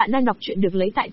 Bạn đang đọc truyện được lấy tại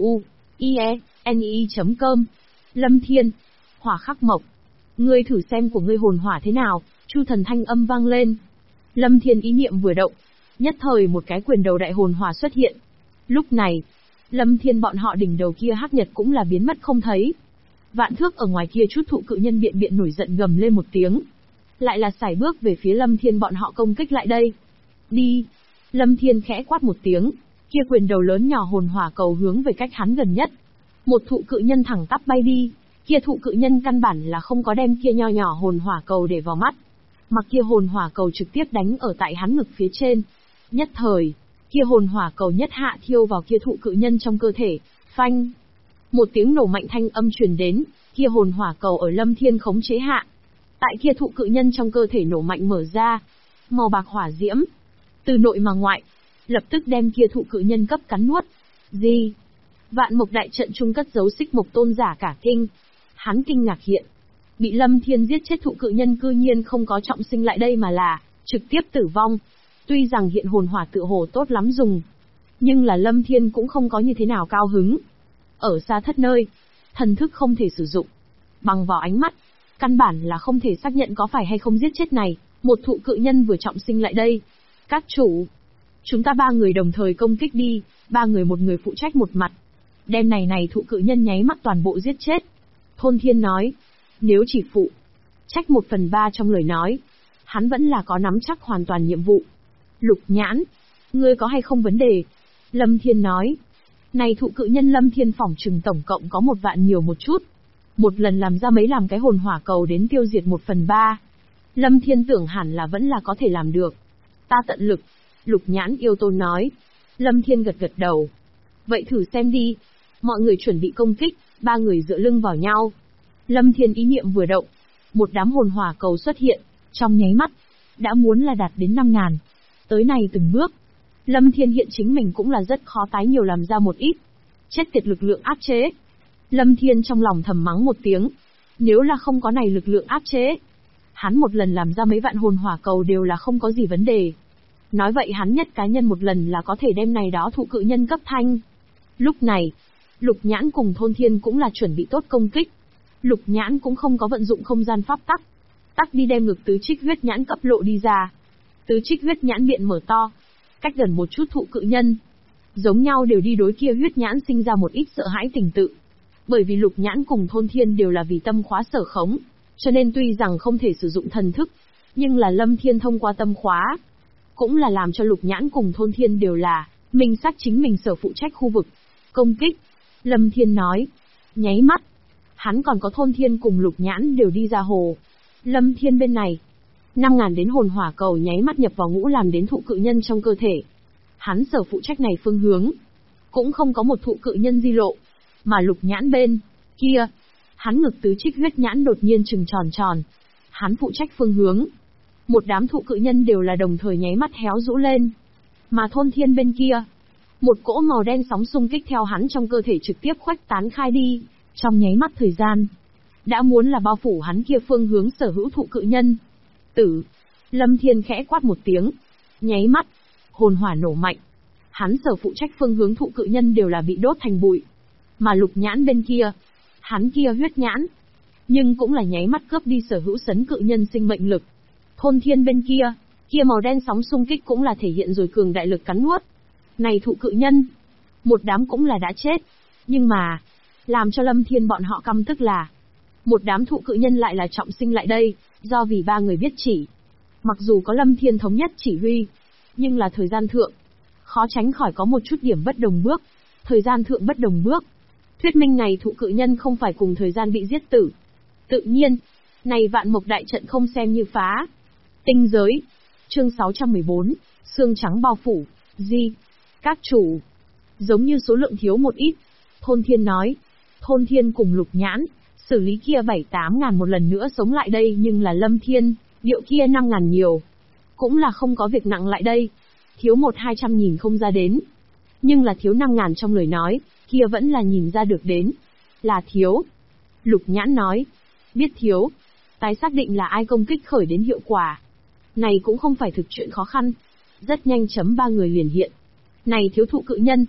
tru.ie.com. Lâm Thiên, Hỏa Khắc Mộc. Ngươi thử xem của ngươi hồn hỏa thế nào, Chu Thần thanh âm vang lên. Lâm Thiên ý niệm vừa động, nhất thời một cái quyền đầu đại hồn hỏa xuất hiện. Lúc này, Lâm Thiên bọn họ đỉnh đầu kia hắc nhật cũng là biến mất không thấy. Vạn thước ở ngoài kia chút thụ cự nhân biện biện nổi giận gầm lên một tiếng. Lại là sải bước về phía Lâm Thiên bọn họ công kích lại đây. Đi! Lâm Thiên khẽ quát một tiếng, kia quyền đầu lớn nhỏ hồn hỏa cầu hướng về cách hắn gần nhất. Một thụ cự nhân thẳng tắp bay đi, kia thụ cự nhân căn bản là không có đem kia nho nhỏ hồn hỏa cầu để vào mắt. Mặc kia hồn hỏa cầu trực tiếp đánh ở tại hắn ngực phía trên. Nhất thời, kia hồn hỏa cầu nhất hạ thiêu vào kia thụ cự nhân trong cơ thể, phanh. Một tiếng nổ mạnh thanh âm truyền đến, kia hồn hỏa cầu ở Lâm Thiên khống chế hạ. Tại kia thụ cự nhân trong cơ thể nổ mạnh mở ra, màu bạc hỏa diễm, từ nội mà ngoại, lập tức đem kia thụ cự nhân cấp cắn nuốt. Gì? Vạn Mộc đại trận trung cất giấu Xích Mộc tôn giả cả kinh. Hắn kinh ngạc hiện, bị Lâm Thiên giết chết thụ cự nhân cư nhiên không có trọng sinh lại đây mà là trực tiếp tử vong. Tuy rằng hiện hồn hỏa tựa hồ tốt lắm dùng, nhưng là Lâm Thiên cũng không có như thế nào cao hứng. Ở xa thất nơi, thần thức không thể sử dụng, bằng vào ánh mắt, căn bản là không thể xác nhận có phải hay không giết chết này, một thụ cự nhân vừa trọng sinh lại đây. Các chủ, chúng ta ba người đồng thời công kích đi, ba người một người phụ trách một mặt. Đem này thụ cự nhân nháy mắt toàn bộ giết chết. Thôn Thiên nói, nếu chỉ phụ trách 1/3 trong lời nói, hắn vẫn là có nắm chắc hoàn toàn nhiệm vụ. Lục Nhãn, ngươi có hay không vấn đề? Lâm Thiên nói, này thụ cự nhân Lâm Thiên phỏng chừng tổng cộng có 1 vạn nhiều một chút. Một lần làm ra mấy làm cái hồn hỏa cầu đến tiêu diệt 1/3. Lâm Thiên tưởng hẳn là vẫn là có thể làm được. Ta tận lực. Lục Nhãn yêu tôn nói. Lâm Thiên gật gật đầu. Vậy thử xem đi. Mọi người chuẩn bị công kích, ba người dựa lưng vào nhau. Lâm Thiên ý niệm vừa động, một đám hồn hỏa cầu xuất hiện, trong nháy mắt, đã muốn là đạt đến 5.000. Tới này từng bước, Lâm Thiên hiện chính mình cũng là rất khó tái nhiều làm ra một ít. Chết tiệt lực lượng áp chế. Lâm Thiên trong lòng thầm mắng một tiếng. Nếu là không có này lực lượng áp chế, hắn một lần làm ra mấy vạn hồn hỏa cầu đều là không có gì vấn đề. Nói vậy hắn nhất cá nhân một lần là có thể đem này đó thụ cự nhân cấp thanh. Lúc này, Lục Nhãn cùng Thôn Thiên cũng là chuẩn bị tốt công kích. Lục Nhãn cũng không có vận dụng không gian pháp tắc đi đem ngực tứ trích huyết nhãn cấp lộ đi ra. Tứ trích huyết nhãn miệng mở to, cách gần một chút thụ cự nhân. Giống nhau đều đi đối kia huyết nhãn sinh ra một ít sợ hãi tình tự. Bởi vì Lục Nhãn cùng Thôn Thiên đều là vì tâm khóa sở khống, cho nên tuy rằng không thể sử dụng thần thức, nhưng là Lâm Thiên thông qua tâm khóa, cũng là làm cho Lục Nhãn cùng Thôn Thiên đều là minh xác chính mình sở phụ trách khu vực. Công kích, Lâm Thiên nói. Nháy mắt, hắn còn có Thôn Thiên cùng Lục Nhãn đều đi ra hồ. Lâm Thiên bên này, 5.000 đến hồn hỏa cầu nháy mắt nhập vào ngũ làm đến thụ cự nhân trong cơ thể. Hắn sở phụ trách này phương hướng, cũng không có một thụ cự nhân di lộ, mà Lục Nhãn bên kia, hắn ngực tứ trích huyết nhãn đột nhiên trừng tròn tròn. Hắn phụ trách phương hướng, một đám thụ cự nhân đều là đồng thời nháy mắt héo rũ lên. Mà Thôn Thiên bên kia, một cỗ màu đen sóng xung kích theo hắn trong cơ thể trực tiếp khuếch tán khai đi, trong nháy mắt thời gian, đã muốn là bao phủ hắn kia phương hướng sở hữu thụ cự nhân. Tử, Lâm Thiên khẽ quát một tiếng, nháy mắt, hồn hỏa nổ mạnh. Hắn sở phụ trách phương hướng thụ cự nhân đều là bị đốt thành bụi. Mà Lục Nhãn bên kia, hắn kia huyết nhãn, nhưng cũng là nháy mắt cướp đi sở hữu sấn cự nhân sinh mệnh lực. Thôn Thiên bên kia, kia màu đen sóng xung kích cũng là thể hiện rồi cường đại lực cắn nuốt. Này thụ cự nhân, một đám cũng là đã chết, nhưng mà, làm cho Lâm Thiên bọn họ căm tức là, một đám thụ cự nhân lại là trọng sinh lại đây, do vì ba người biết chỉ. Mặc dù có Lâm Thiên thống nhất chỉ huy, nhưng là thời gian thượng, khó tránh khỏi có một chút điểm bất đồng bước. Thời gian thượng bất đồng bước, thuyết minh này thụ cự nhân không phải cùng thời gian bị giết tử. Tự nhiên, này Vạn Mộc đại trận không xem như phá. Tinh giới, chương 614, xương trắng bao phủ, gì? Các chủ, giống như số lượng thiếu một ít. Thôn Thiên nói, Thôn Thiên cùng Lục Nhãn, xử lý kia 7-8 ngàn một lần nữa sống lại đây, nhưng là Lâm Thiên, điệu kia 5 ngàn nhiều. Cũng là không có việc nặng lại đây. Thiếu 1-200 nhìn không ra đến. Nhưng là thiếu 5 ngàn trong lời nói, kia vẫn là nhìn ra được đến. Là thiếu. Lục Nhãn nói, biết thiếu. Tái xác định là ai công kích khởi đến hiệu quả. Này cũng không phải thực chuyện khó khăn. Rất nhanh chấm ba người liền hiện. Này thiếu thụ cự nhân,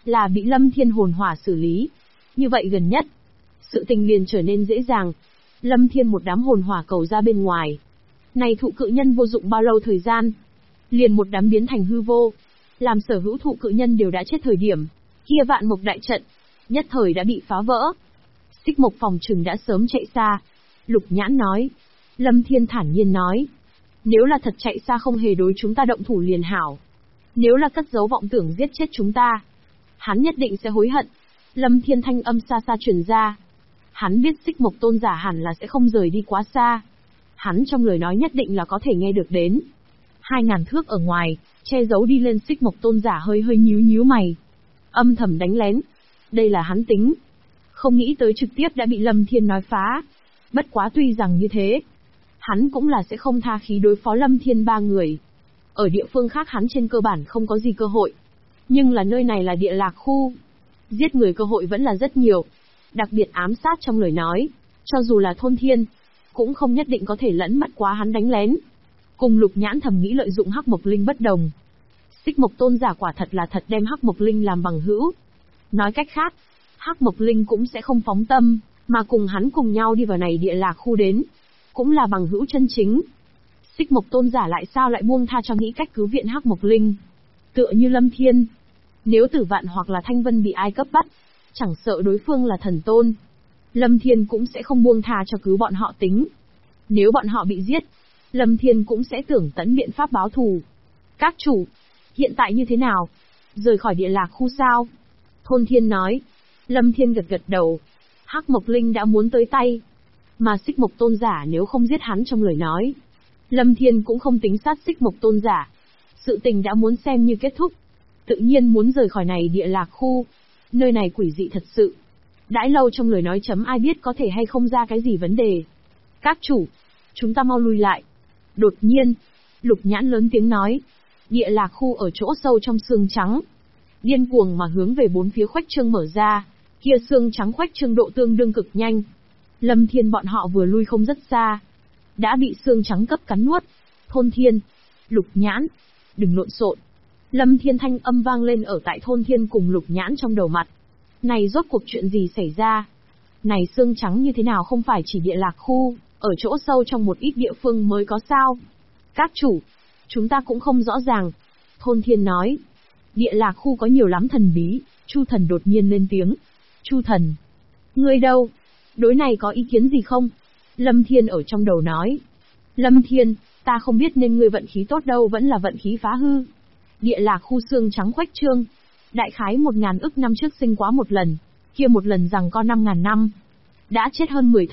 là bị Lâm Thiên hồn hỏa xử lý. Như vậy gần nhất, sự tình liền trở nên dễ dàng. Lâm Thiên một đám hồn hỏa cầu ra bên ngoài. Này thụ cự nhân vô dụng bao lâu thời gian, liền một đám biến thành hư vô. Làm sở hữu thụ cự nhân đều đã chết thời điểm, kia vạn mộc đại trận, nhất thời đã bị phá vỡ. Xích Mộc phòng trừng đã sớm chạy xa. Lục Nhãn nói. Lâm Thiên thản nhiên nói. Nếu là thật chạy xa không hề đối chúng ta động thủ liền hảo. Nếu là cất giấu vọng tưởng giết chết chúng ta, hắn nhất định sẽ hối hận. Lâm Thiên thanh âm xa xa truyền ra. Hắn biết Xích Mộc tôn giả hẳn là sẽ không rời đi quá xa. Hắn trong lời nói nhất định là có thể nghe được đến. 2000 thước ở ngoài, che giấu đi lên Xích Mộc tôn giả hơi nhíu nhíu mày. Âm thầm đánh lén. Đây là hắn tính. Không nghĩ tới trực tiếp đã bị Lâm Thiên nói phá. Bất quá tuy rằng như thế, hắn cũng là sẽ không tha khí đối phó Lâm Thiên ba người. Ở địa phương khác hắn trên cơ bản không có gì cơ hội. Nhưng là nơi này là địa lạc khu. Giết người cơ hội vẫn là rất nhiều. Đặc biệt ám sát trong lời nói. Cho dù là thôn thiên, cũng không nhất định có thể lẫn mắt quá hắn đánh lén. Cùng Lục Nhãn thầm nghĩ lợi dụng Hắc Mộc Linh bất đồng. Xích Mộc tôn giả quả thật là thật đem Hắc Mộc Linh làm bằng hữu. Nói cách khác, Hắc Mộc Linh cũng sẽ không phóng tâm, mà cùng hắn cùng nhau đi vào này địa lạc khu đến. Cũng là bằng hữu chân chính. Xích Mộc tôn giả lại sao lại buông tha cho nghĩ cách cứu viện Hắc Mộc Linh. Tựa như Lâm Thiên. Nếu Tử Vạn hoặc là Thanh Vân bị ai cấp bắt, chẳng sợ đối phương là thần tôn, Lâm Thiên cũng sẽ không buông tha cho cứu bọn họ tính. Nếu bọn họ bị giết, Lâm Thiên cũng sẽ tưởng tận biện pháp báo thù. Các chủ, hiện tại như thế nào? Rời khỏi địa lạc khu sao? Thôn Thiên nói. Lâm Thiên gật gật đầu. Hắc Mộc Linh đã muốn tới tay. Mà Xích Mộc tôn giả nếu không giết hắn trong lời nói, Lâm Thiên cũng không tính sát Xích Mộc tôn giả. Sự tình đã muốn xem như kết thúc. Tự nhiên muốn rời khỏi này địa lạc khu. Nơi này quỷ dị thật sự. Đãi lâu trong lời nói chấm ai biết có thể hay không ra cái gì vấn đề. Các chủ, chúng ta mau lui lại. Đột nhiên, Lục Nhãn lớn tiếng nói. Địa lạc khu ở chỗ sâu trong xương trắng, điên cuồng mà hướng về bốn phía khuếch trương mở ra. Kia xương trắng khuếch trương độ tương đương cực nhanh. Lâm Thiên bọn họ vừa lui không rất xa, đã bị xương trắng cấp cắn nuốt. Thôn Thiên, Lục Nhãn, đừng lộn xộn. Lâm Thiên thanh âm vang lên ở tại Thôn Thiên cùng Lục Nhãn trong đầu mặt. Này rốt cuộc chuyện gì xảy ra? Này xương trắng như thế nào không phải chỉ địa lạc khu, ở chỗ sâu trong một ít địa phương mới có sao? Các chủ, chúng ta cũng không rõ ràng. Thôn Thiên nói. Địa lạc khu có nhiều lắm thần bí. Chu Thần đột nhiên lên tiếng. Chu Thần, ngươi đâu? Đối này có ý kiến gì không? Lâm Thiên ở trong đầu nói. Lâm Thiên, ta không biết nên ngươi vận khí tốt đâu vẫn là vận khí phá hư. Địa lạc khu xương trắng khuếch trương. Đại khái 1000 ức năm trước sinh quá một lần, kia một lần rằng có 5000 năm. Đã chết hơn 10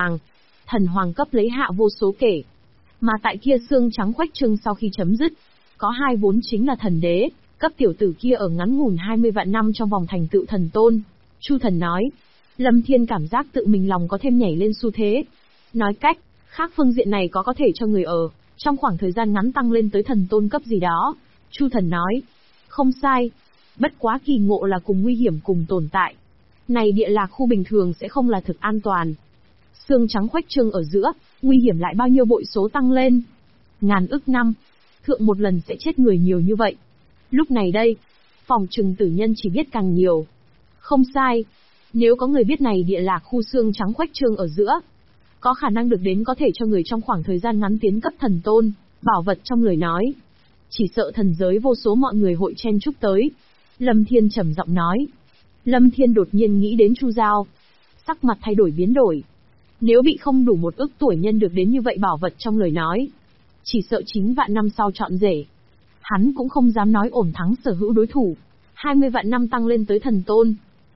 thần hoàng cấp lấy hạ vô số kể. Mà tại kia xương trắng khuếch trương sau khi chấm dứt, có 2 vốn chính là thần đế, cấp tiểu tử kia ở ngắn ngủn 20 vạn năm trong vòng thành tựu thần tôn. Chu Thần nói. Lâm Thiên cảm giác tự mình lòng có thêm nhảy lên xu thế. Nói cách khác phương diện này có thể cho người ở trong khoảng thời gian ngắn tăng lên tới thần tôn cấp gì đó. Chu Thần nói. Không sai. Bất quá kỳ ngộ là cùng nguy hiểm cùng tồn tại. Này địa lạc khu bình thường sẽ không là thực an toàn. Xương trắng khuếch trương ở giữa, nguy hiểm lại bao nhiêu bội số tăng lên. Ngàn ức năm, thượng một lần sẽ chết người nhiều như vậy. Lúc này đây, phòng trừng tử nhân chỉ biết càng nhiều. Không sai. Nếu có người biết này địa lạc khu xương trắng khuếch trương ở giữa, có khả năng được đến có thể cho người trong khoảng thời gian ngắn tiến cấp thần tôn, bảo vật trong lời nói. Chỉ sợ thần giới vô số mọi người hội chen chúc tới. Lâm Thiên trầm giọng nói. Lâm Thiên đột nhiên nghĩ đến Chu Giao. Sắc mặt thay đổi biến đổi. Nếu bị không đủ 1 ức tuổi nhân được đến như vậy bảo vật trong lời nói, chỉ sợ 9 vạn năm sau chọn rể. Hắn cũng không dám nói ổn thắng sở hữu đối thủ. 20 vạn năm tăng lên tới thần tôn.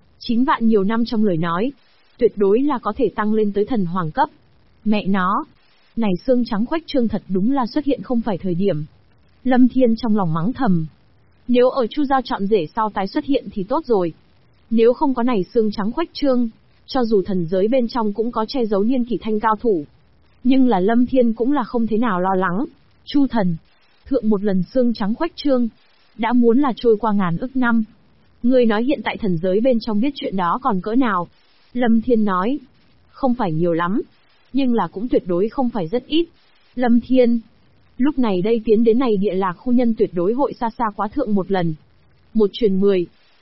9 vạn nhiều năm trong lời nói, tuyệt đối là có thể tăng lên tới thần hoàng cấp. Mẹ nó, này xương trắng khuếch trương thật đúng là xuất hiện không phải thời điểm. Lâm Thiên trong lòng mắng thầm. Nếu ở Chu Giao chọn rể sau tái xuất hiện thì tốt rồi. Nếu không có này xương trắng khuếch trương, cho dù thần giới bên trong cũng có che giấu niên kỷ thanh cao thủ. Nhưng là Lâm Thiên cũng là không thế nào lo lắng. Chu Thần, thượng một lần xương trắng khuếch trương, đã muốn là trôi qua ngàn ức năm. Ngươi nói hiện tại thần giới bên trong biết chuyện đó còn cỡ nào? Lâm Thiên nói. Không phải nhiều lắm, nhưng là cũng tuyệt đối không phải rất ít. Lâm Thiên, lúc này đây tiến đến này địa lạc khu nhân tuyệt đối hội xa xa quá thượng một lần. 1 truyền 10.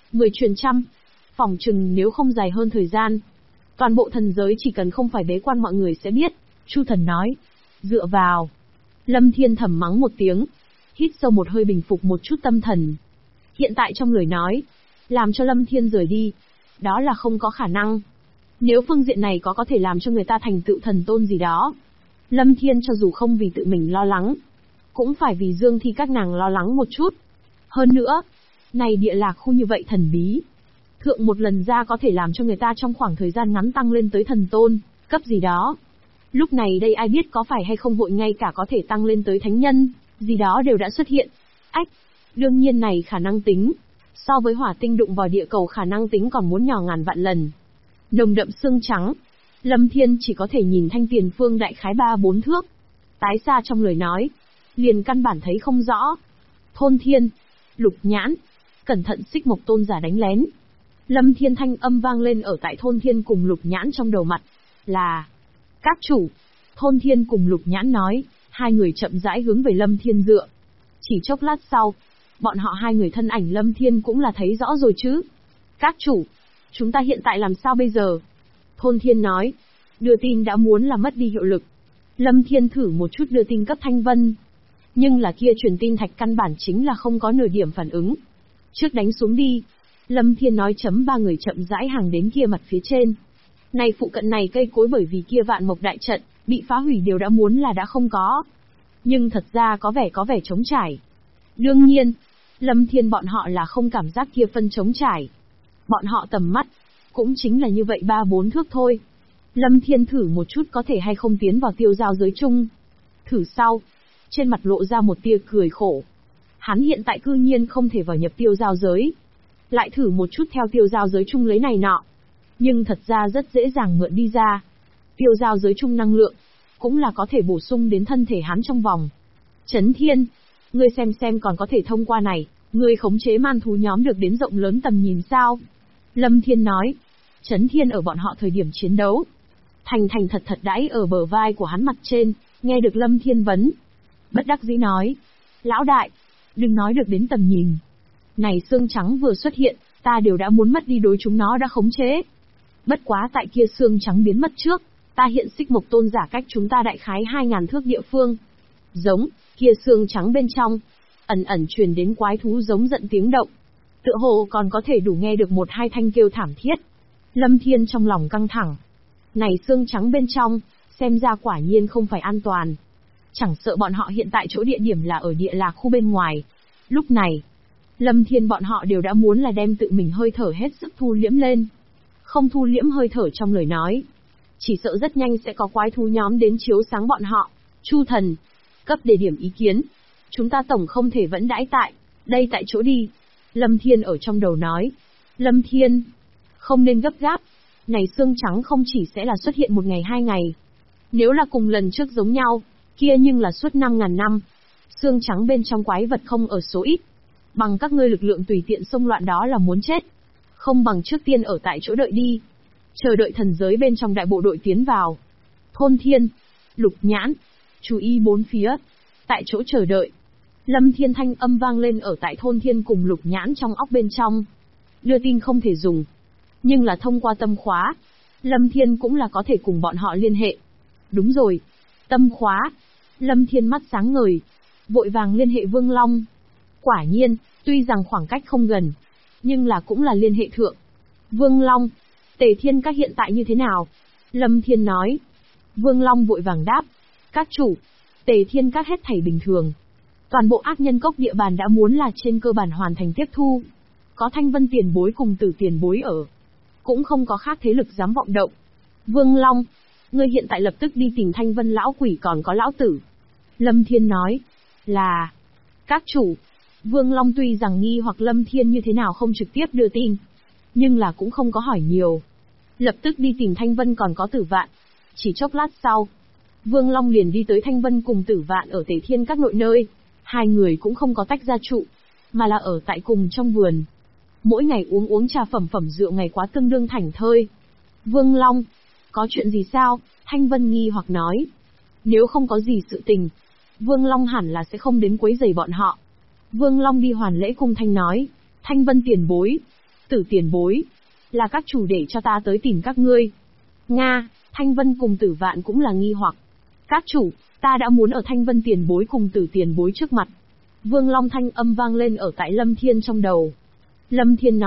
10 truyền trăm. Phỏng chừng nếu không dài hơn thời gian, toàn bộ thần giới chỉ cần không phải bế quan mọi người sẽ biết. Chu Thần nói. Dựa vào. Lâm Thiên thầm mắng một tiếng. Hít sâu một hơi bình phục một chút tâm thần. Hiện tại trong lời nói, làm cho Lâm Thiên rời đi, đó là không có khả năng. Nếu phương diện này có thể làm cho người ta thành tựu thần tôn gì đó, Lâm Thiên cho dù không vì tự mình lo lắng, cũng phải vì Dương Thi các nàng lo lắng một chút. Hơn nữa, này địa lạc khu như vậy thần bí, thượng một lần ra có thể làm cho người ta trong khoảng thời gian ngắn tăng lên tới thần tôn, cấp gì đó. Lúc này đây ai biết có phải hay không vội ngay cả có thể tăng lên tới thánh nhân, gì đó đều đã xuất hiện. Ách, đương nhiên này khả năng tính, so với hỏa tinh đụng vào địa cầu khả năng tính còn muốn nhỏ ngàn vạn lần. Nồng đậm xương trắng, Lâm Thiên chỉ có thể nhìn thanh tiền phương đại khái 3-4 thước. Tái xa trong lời nói, liền căn bản thấy không rõ. Thôn Thiên, Lục Nhãn, cẩn thận Xích Mộc tôn giả đánh lén. Lâm Thiên thanh âm vang lên ở tại Thôn Thiên cùng Lục Nhãn trong đầu mặt, là các chủ. Thôn Thiên cùng Lục Nhãn nói, hai người chậm rãi hướng về Lâm Thiên dựa. Chỉ chốc lát sau, bọn họ hai người thân ảnh Lâm Thiên cũng là thấy rõ rồi chứ. Các chủ, chúng ta hiện tại làm sao bây giờ? Thôn Thiên nói, đưa tin đã muốn là mất đi hiệu lực. Lâm Thiên thử một chút đưa tin cấp Thanh Vân. Nhưng là kia truyền tin thạch căn bản chính là không có nửa điểm phản ứng. Trước đánh xuống đi. Lâm Thiên nói chấm ba người chậm rãi hàng đến kia mặt phía trên. Này phụ cận này cây cối bởi vì kia vạn mộc đại trận, bị phá hủy đều đã muốn là đã không có. Nhưng thật ra có vẻ trống trải. Đương nhiên, Lâm Thiên bọn họ là không cảm giác kia phân trống trải. Bọn họ tầm mắt, cũng chính là như vậy 3-4 thước thôi. Lâm Thiên thử một chút có thể hay không tiến vào tiêu giao giới chung. Thử sau, trên mặt lộ ra một tia cười khổ. Hắn hiện tại cư nhiên không thể vào nhập tiêu giao giới. Lại thử một chút theo tiêu giao giới chung lấy này nọ. Nhưng thật ra rất dễ dàng mượn đi ra. Tiêu giao giới chung năng lượng, cũng là có thể bổ sung đến thân thể hắn trong vòng. Chấn Thiên, ngươi xem còn có thể thông qua này, ngươi khống chế man thú nhóm được đến rộng lớn tầm nhìn sao? Lâm Thiên nói. Chấn Thiên ở bọn họ thời điểm chiến đấu, thành thật đãi ở bờ vai của hắn mặt trên, nghe được Lâm Thiên vấn. Bất đắc dĩ nói. Lão đại, đừng nói được đến tầm nhìn. Này xương trắng vừa xuất hiện, ta đều đã muốn mất đi đối chúng nó đã khống chế. Bất quá tại kia xương trắng biến mất trước, ta hiện Xích Mộc tôn giả cách chúng ta đại khái 2000 thước địa phương. Giống, kia xương trắng bên trong, ẩn truyền đến quái thú giống giận tiếng động. Tựa hồ còn có thể đủ nghe được 1-2 thanh kêu thảm thiết. Lâm Thiên trong lòng căng thẳng. Này xương trắng bên trong, xem ra quả nhiên không phải an toàn. Chẳng sợ bọn họ hiện tại chỗ địa điểm là ở địa lạc khu bên ngoài. Lúc này, Lâm Thiên bọn họ đều đã muốn là đem tự mình hơi thở hết sức thu liễm lên. Không thu liễm hơi thở trong lời nói, chỉ sợ rất nhanh sẽ có quái thú nhóm đến chiếu sáng bọn họ. Chu Thần, cấp đề điểm ý kiến. Chúng ta tổng không thể vẫn đãi tại đây tại chỗ đi. Lâm Thiên ở trong đầu nói. Lâm Thiên, không nên gấp gáp. Này xương trắng không chỉ sẽ là xuất hiện 1 ngày 2 ngày. Nếu là cùng lần trước giống nhau, kia nhưng là suốt 5000 năm. Xương trắng bên trong quái vật không ở số ít. Bằng các ngươi lực lượng tùy tiện xông loạn đó là muốn chết. Không bằng trước tiên ở tại chỗ đợi đi. Chờ đợi thần giới bên trong đại bộ đội tiến vào. Thôn Thiên, Lục Nhãn, chú ý bốn phía. Tại chỗ chờ đợi. Lâm Thiên thanh âm vang lên ở tại Thôn Thiên cùng Lục Nhãn trong óc bên trong. Đưa tin không thể dùng. Nhưng là thông qua tâm khóa, Lâm Thiên cũng là có thể cùng bọn họ liên hệ. Đúng rồi. Tâm khóa. Lâm Thiên mắt sáng ngời. Vội vàng liên hệ Vương Long. Quả nhiên, tuy rằng khoảng cách không gần, nhưng là cũng là liên hệ thượng. Vương Long, Tề Thiên Các hiện tại như thế nào? Lâm Thiên nói. Vương Long vội vàng đáp. Các chủ, Tề Thiên Các hết thảy bình thường. Toàn bộ ác nhân cốc địa bàn đã muốn là trên cơ bản hoàn thành tiếp thu. Có Thanh Vân tiền bối cùng Tử tiền bối ở. Cũng không có khác thế lực dám vọng động. Vương Long, ngươi hiện tại lập tức đi tìm Thanh Vân lão quỷ còn có lão tử. Lâm Thiên nói. Là. Các chủ. Vương Long tuy rằng nghi hoặc Lâm Thiên như thế nào không trực tiếp đưa tin, nhưng là cũng không có hỏi nhiều. Lập tức đi tìm Thanh Vân còn có Tử Vạn. Chỉ chốc lát sau, Vương Long liền đi tới Thanh Vân cùng Tử Vạn ở Tề Thiên Các nội nơi. Hai người cũng không có tách ra trụ, mà là ở tại cùng trong vườn. Mỗi ngày uống trà phẩm rượu ngày quá tương đương thảnh thơi. Vương Long, có chuyện gì sao? Thanh Vân nghi hoặc nói. Nếu không có gì sự tình, Vương Long hẳn là sẽ không đến quấy rầy bọn họ. Vương Long đi hoàn lễ cung thanh nói. Thanh Vân tiền bối, Tử tiền bối. Là các chủ để cho ta tới tìm các ngươi. Nga, Thanh Vân cùng Tử Vạn cũng là nghi hoặc. Các chủ, ta đã muốn ở Thanh Vân tiền bối cùng Tử tiền bối trước mặt. Vương Long thanh âm vang lên ở tại Lâm Thiên trong đầu. Lâm Thiên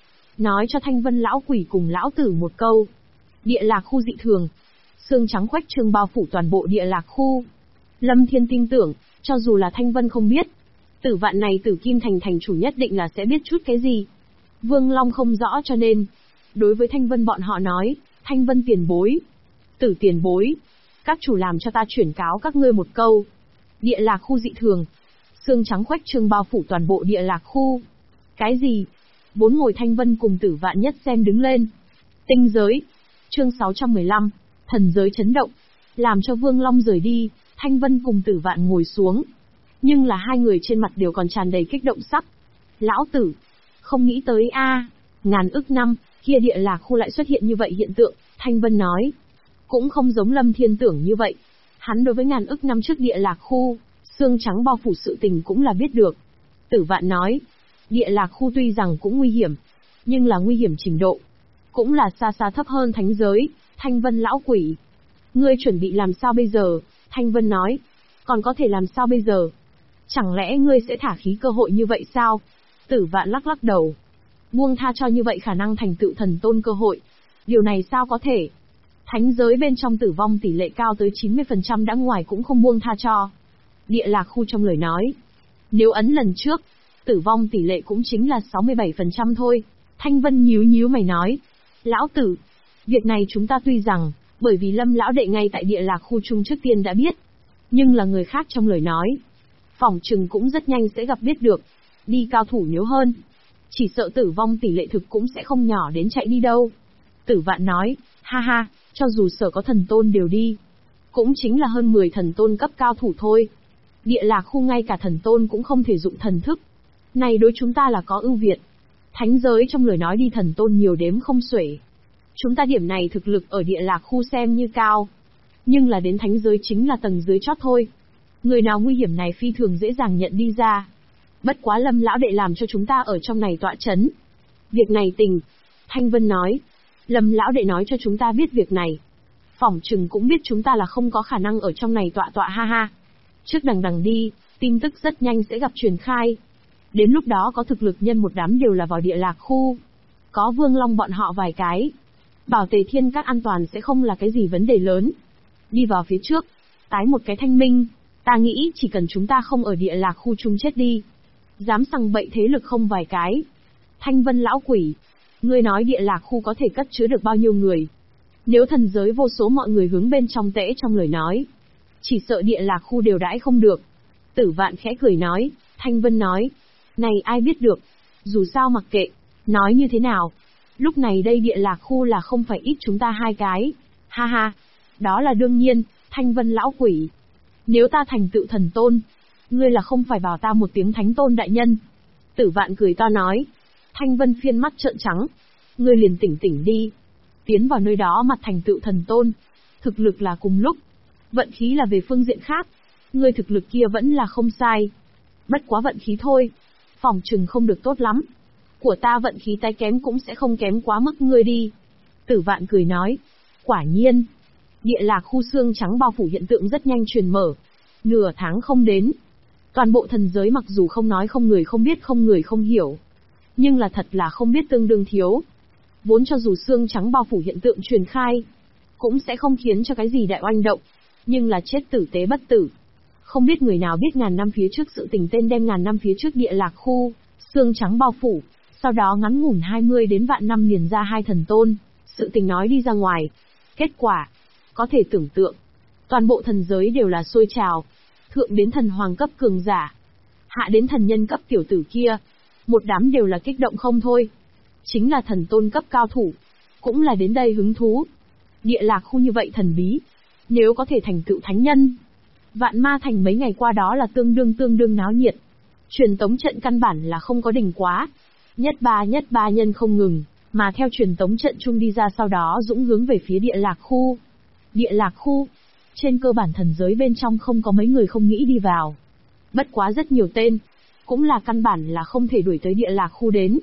nói cho Thanh Vân lão quỷ cùng lão tử một câu. Địa lạc khu dị thường. Sương trắng khuếch trương bao phủ toàn bộ địa lạc khu. Lâm Thiên tin tưởng, cho dù là Thanh Vân không biết, Tử Vạn này Tử Kim Thành thành chủ nhất định là sẽ biết chút cái gì. Vương Long không rõ cho nên, đối với Thanh Vân bọn họ nói, Thanh Vân tiền bối, Tử tiền bối, các chủ làm cho ta chuyển cáo các ngươi một câu. Địa lạc khu dị thường. Sương trắng khuếch trương bao phủ toàn bộ địa lạc khu. Cái gì? Bốn ngồi Thanh Vân cùng Tử Vạn nhất xem đứng lên. Tinh giới. Chương 615, thần giới chấn động. Làm cho Vương Long rời đi, Thanh Vân cùng Tử Vạn ngồi xuống. Nhưng là hai người trên mặt đều còn tràn đầy kích động sắc. Lão tử, không nghĩ tới a, ngàn ức năm, kia địa lạc khu lại xuất hiện như vậy hiện tượng, Thanh Vân nói. Cũng không giống Lâm Thiên tưởng như vậy. Hắn đối với ngàn ức năm trước địa lạc khu, sương trắng bao phủ sự tình cũng là biết được. Tử Vạn nói, địa lạc khu tuy rằng cũng nguy hiểm, nhưng là nguy hiểm trình độ cũng là xa xa thấp hơn thánh giới. Thanh Vân lão quỷ, ngươi chuẩn bị làm sao bây giờ? Thanh Vân nói, còn có thể làm sao bây giờ? Chẳng lẽ ngươi sẽ thả khí cơ hội như vậy sao? Tử Vạn lắc lắc đầu, buông tha cho như vậy khả năng thành tựu thần tôn cơ hội, điều này sao có thể? Thánh giới bên trong tử vong tỷ lệ cao tới 90% đã ngoài cũng không buông tha cho. Địa lạc khu trong lời nói, nếu ấn lần trước, tử vong tỷ lệ cũng chính là 67% thôi. Thanh Vân nhíu mày nói, lão tử, việc này chúng ta tuy rằng, bởi vì Lâm lão đệ ngay tại địa lạc khu trung trước tiên đã biết, nhưng là người khác trong lời nói, phỏng chừng cũng rất nhanh sẽ gặp biết được. Đi cao thủ nếu hơn, chỉ sợ tử vong tỷ lệ thực cũng sẽ không nhỏ đến chạy đi đâu. Tử Vạn nói, ha ha, cho dù sở có thần tôn đều đi, cũng chính là hơn 10 thần tôn cấp cao thủ thôi. Địa lạc khu ngay cả thần tôn cũng không thể dụng thần thức. Này đối chúng ta là có ưu việt. Thánh giới trong lời nói đi thần tôn nhiều đếm không xuể. Chúng ta điểm này thực lực ở địa lạc khu xem như cao. Nhưng là đến thánh giới chính là tầng dưới chót thôi. Người nào nguy hiểm này phi thường dễ dàng nhận đi ra. Bất quá Lâm lão đệ làm cho chúng ta ở trong này tọa chấn. Việc này tình. Thanh Vân nói. Lâm lão đệ nói cho chúng ta biết việc này. Phỏng chừng cũng biết chúng ta là không có khả năng ở trong này tọa ha ha. Trước đằng đi, tin tức rất nhanh sẽ gặp truyền khai. Đến lúc đó có thực lực nhân một đám đều là vào địa lạc khu. Có Vương Long bọn họ vài cái. Bảo Tề Thiên Các an toàn sẽ không là cái gì vấn đề lớn. Đi vào phía trước, tái một cái thanh minh. Ta nghĩ chỉ cần chúng ta không ở địa lạc khu chung chết đi. Dám sằng bậy thế lực không vài cái. Thanh Vân lão quỷ, ngươi nói địa lạc khu có thể cất chứa được bao nhiêu người? Nếu thần giới vô số mọi người hướng bên trong tễ trong lời nói, chỉ sợ địa lạc khu đều đãi không được. Tử Vạn khẽ cười nói, Thanh Vân nói, này ai biết được, dù sao mặc kệ, nói như thế nào. Lúc này đây địa lạc khu là không phải ít chúng ta hai cái. Ha ha, đó là đương nhiên, Thanh Vân lão quỷ. Nếu ta thành tựu thần tôn, ngươi là không phải bảo ta một tiếng thánh tôn đại nhân. Tử Vạn cười to nói. Thanh Vân phiên mắt trợn trắng. Ngươi liền tỉnh đi. Tiến vào nơi đó mặt thành tựu thần tôn. Thực lực là cùng lúc. Vận khí là về phương diện khác. Ngươi thực lực kia vẫn là không sai. Bất quá vận khí thôi. Phỏng chừng không được tốt lắm. Của ta vận khí tay kém cũng sẽ không kém quá mức ngươi đi. Tử Vạn cười nói. Quả nhiên. Địa lạc khu xương trắng bao phủ hiện tượng rất nhanh truyền mở. Nửa tháng không đến. Toàn bộ thần giới mặc dù không nói không người không biết không người không hiểu. Nhưng là thật là không biết tương đương thiếu. Vốn cho dù xương trắng bao phủ hiện tượng truyền khai, cũng sẽ không khiến cho cái gì đại oanh động. Nhưng là chết tử tế bất tử. Không biết người nào biết ngàn năm phía trước sự tình tên đem ngàn năm phía trước địa lạc khu, xương trắng bao phủ, sau đó ngắn ngủn 20 đến vạn năm liền ra hai thần tôn, sự tình nói đi ra ngoài. Kết quả, có thể tưởng tượng, toàn bộ thần giới đều là sôi trào, thượng đến thần hoàng cấp cường giả, hạ đến thần nhân cấp tiểu tử kia, một đám đều là kích động không thôi. Chính là thần tôn cấp cao thủ, cũng là đến đây hứng thú. Địa lạc khu như vậy thần bí, nếu có thể thành tựu thánh nhân. Vạn Ma Thành mấy ngày qua đó là tương đương náo nhiệt. Truyền tống trận căn bản là không có đỉnh quá. Nhất ba nhân không ngừng, mà theo truyền tống trận chung đi ra sau đó dũng hướng về phía địa lạc khu. Địa lạc khu, trên cơ bản thần giới bên trong không có mấy người không nghĩ đi vào. Bất quá rất nhiều tên, cũng là căn bản là không thể đuổi tới địa lạc khu đến.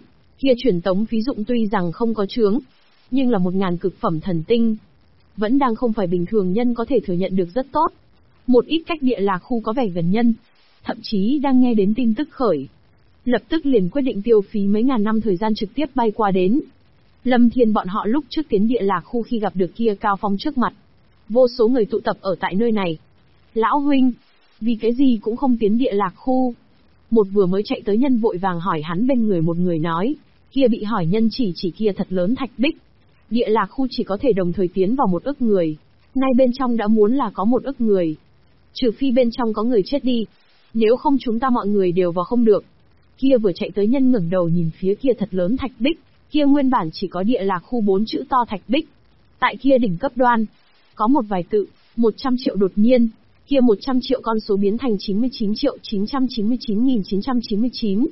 Kia truyền tống phí dụng tuy rằng không có chướng, nhưng là 1000 cực phẩm thần tinh. Vẫn đang không phải bình thường nhân có thể thừa nhận được rất tốt. Một ít cách địa lạc khu có vẻ gần nhân, thậm chí đang nghe đến tin tức khởi. Lập tức liền quyết định tiêu phí mấy ngàn năm thời gian trực tiếp bay qua đến. Lâm Thiên bọn họ lúc trước tiến địa lạc khu khi gặp được kia Cao Phong trước mặt. Vô số người tụ tập ở tại nơi này. Lão huynh, vì cái gì cũng không tiến địa lạc khu. Một vừa mới chạy tới nhân vội vàng hỏi hắn bên người một người nói, kia bị hỏi nhân chỉ kia thật lớn thạch bích. Địa lạc khu chỉ có thể đồng thời tiến vào 1 ức người. Nay bên trong đã muốn là có 1 ức người. Trừ phi bên trong có người chết đi. Nếu không chúng ta mọi người đều vào không được. Kia vừa chạy tới nhân ngẩng đầu nhìn phía kia thật lớn thạch bích. Kia nguyên bản chỉ có địa lạc khu 4 chữ to thạch bích. Tại kia đỉnh cấp đoan. Có một vài tự, 100 triệu đột nhiên. Kia 100 triệu con số biến thành 99.999.999.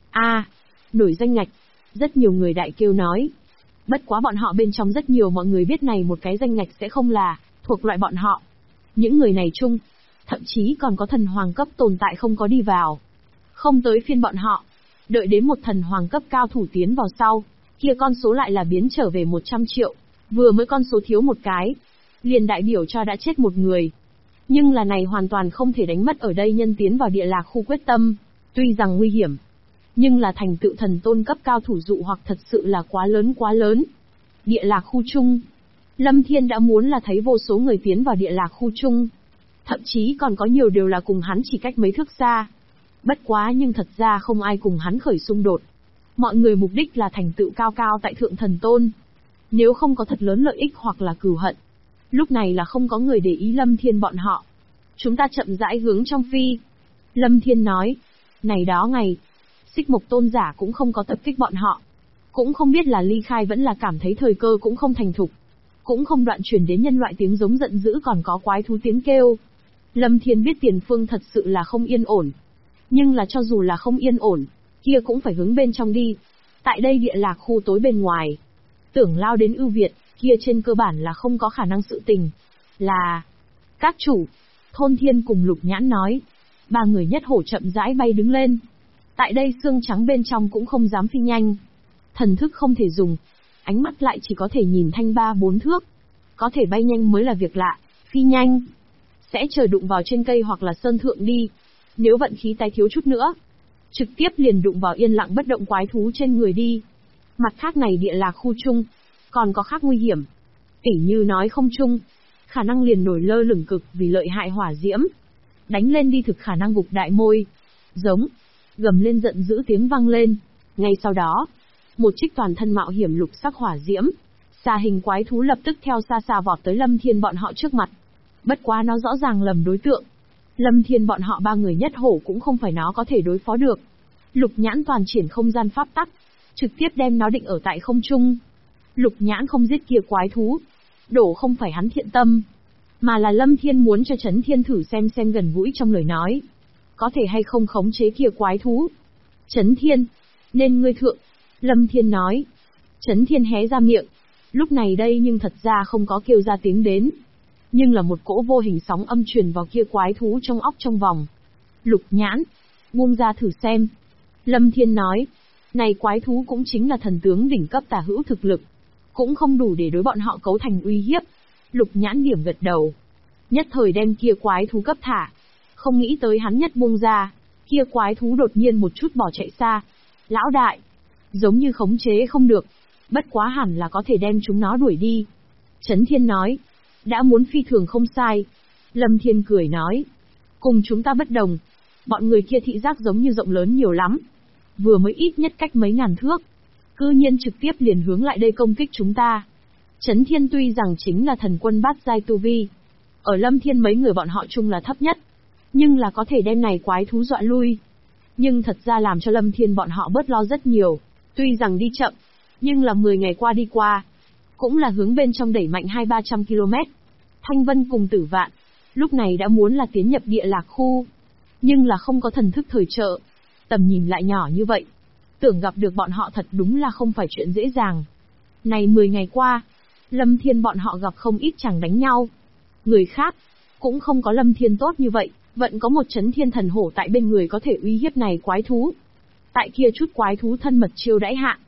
Nổi danh ngạch. Rất nhiều người đại kêu nói. Bất quá bọn họ bên trong rất nhiều mọi người biết này một cái danh ngạch sẽ không là thuộc loại bọn họ. Những người này chung, thậm chí còn có thần hoàng cấp tồn tại không có đi vào. Không tới phiên bọn họ. Đợi đến một thần hoàng cấp cao thủ tiến vào sau, kia con số lại là biến trở về 100 triệu. Vừa mới con số thiếu một cái, liền đại biểu cho đã chết một người. Nhưng là này hoàn toàn không thể đánh mất ở đây nhân tiến vào địa lạc khu quyết tâm. Tuy rằng nguy hiểm, nhưng là thành tựu thần tôn cấp cao thủ dụ hoặc thật sự là quá lớn quá lớn. Địa lạc khu chung. Lâm Thiên đã muốn là thấy vô số người tiến vào địa lạc khu chung. Thậm chí còn có nhiều đều là cùng hắn chỉ cách mấy thước xa. Bất quá nhưng thật ra không ai cùng hắn khởi xung đột. Mọi người mục đích là thành tựu cao cao tại thượng thần tôn. Nếu không có thật lớn lợi ích hoặc là cừu hận, lúc này là không có người để ý Lâm Thiên bọn họ. Chúng ta chậm rãi hướng trong phi. Lâm Thiên nói. Này đó ngày, Xích Mộc tôn giả cũng không có tập kích bọn họ. Cũng không biết là ly khai vẫn là cảm thấy thời cơ cũng không thành thục. Cũng không đoạn chuyển đến nhân loại tiếng giống giận dữ còn có quái thú tiếng kêu. Lâm Thiên biết tiền phương thật sự là không yên ổn. Nhưng là cho dù là không yên ổn, kia cũng phải hướng bên trong đi. Tại đây địa lạc khu tối bên ngoài. Tưởng lao đến ưu việt, kia trên cơ bản là không có khả năng sự tình. Là... Các chủ, Thôn Thiên cùng Lục Nhãn nói. 3 người nhất hổ chậm rãi bay đứng lên. Tại đây xương trắng bên trong cũng không dám phi nhanh. Thần thức không thể dùng. Ánh mắt lại chỉ có thể nhìn thanh 3-4 thước. Có thể bay nhanh mới là việc lạ. Phi nhanh sẽ chờ đụng vào trên cây hoặc là sơn thượng đi. Nếu vận khí tái thiếu chút nữa, trực tiếp liền đụng vào yên lặng bất động quái thú trên người đi. Mặt khác này địa lạc khu chung, còn có khác nguy hiểm. Tỉ như nói không chung, khả năng liền nổi lơ lửng cực vì lợi hại hỏa diễm. Đánh lên đi thực khả năng gục đại môi. Giống, gầm lên giận dữ tiếng vang lên. Ngay sau đó, một trích toàn thân mạo hiểm lục sắc hỏa diễm, xà hình quái thú lập tức theo xa xa vọt tới Lâm Thiên bọn họ trước mặt. Bất quá nó rõ ràng lầm đối tượng. Lâm Thiên bọn họ 3 người nhất hổ cũng không phải nó có thể đối phó được. Lục Nhãn toàn triển không gian pháp tắc, trực tiếp đem nó định ở tại không trung. Lục Nhãn không giết kia quái thú, đổ không phải hắn thiện tâm, mà là Lâm Thiên muốn cho Chấn Thiên thử xem gần gũi trong lời nói, có thể hay không khống chế kia quái thú. Chấn Thiên, nên ngươi thượng. Lâm Thiên nói. Chấn Thiên hé ra miệng. Lúc này đây nhưng thật ra không có kêu ra tiếng đến. Nhưng là một cỗ vô hình sóng âm truyền vào kia quái thú trong óc trong vòng. Lục Nhãn, buông ra thử xem. Lâm Thiên nói. Này quái thú cũng chính là thần tướng đỉnh cấp tả hữu thực lực. Cũng không đủ để đối bọn họ cấu thành uy hiếp. Lục Nhãn điểm gật đầu. Nhất thời đem kia quái thú cấp thả. Không nghĩ tới hắn nhất buông ra. Kia quái thú đột nhiên một chút bỏ chạy xa. Lão đại, giống như khống chế không được. Bất quá hẳn là có thể đem chúng nó đuổi đi. Chấn Thiên nói. Đã muốn phi thường không sai. Lâm Thiên cười nói. Cùng chúng ta bất đồng. Bọn người kia thị giác giống như rộng lớn nhiều lắm. Vừa mới ít nhất cách mấy ngàn thước. Cư nhiên trực tiếp liền hướng lại đây công kích chúng ta. Chấn Thiên tuy rằng chính là thần quân bát giai tu vi. Ở Lâm Thiên mấy người bọn họ chung là thấp nhất. Nhưng là có thể đem này quái thú dọa lui. Nhưng thật ra làm cho Lâm Thiên bọn họ bớt lo rất nhiều. Tuy rằng đi chậm, nhưng là 10 ngày qua đi qua. Cũng là hướng bên trong đẩy mạnh 200-300 km. Thanh Vân cùng Tử Vạn, lúc này đã muốn là tiến nhập địa lạc khu. Nhưng là không có thần thức thời trợ. Tầm nhìn lại nhỏ như vậy. Tưởng gặp được bọn họ thật đúng là không phải chuyện dễ dàng. Này 10 ngày qua, Lâm Thiên bọn họ gặp không ít chẳng đánh nhau. Người khác, cũng không có Lâm Thiên tốt như vậy, vẫn có một Chấn Thiên thần hổ tại bên người có thể uy hiếp này quái thú. Tại kia chút quái thú thân mật chiêu đãi hạ,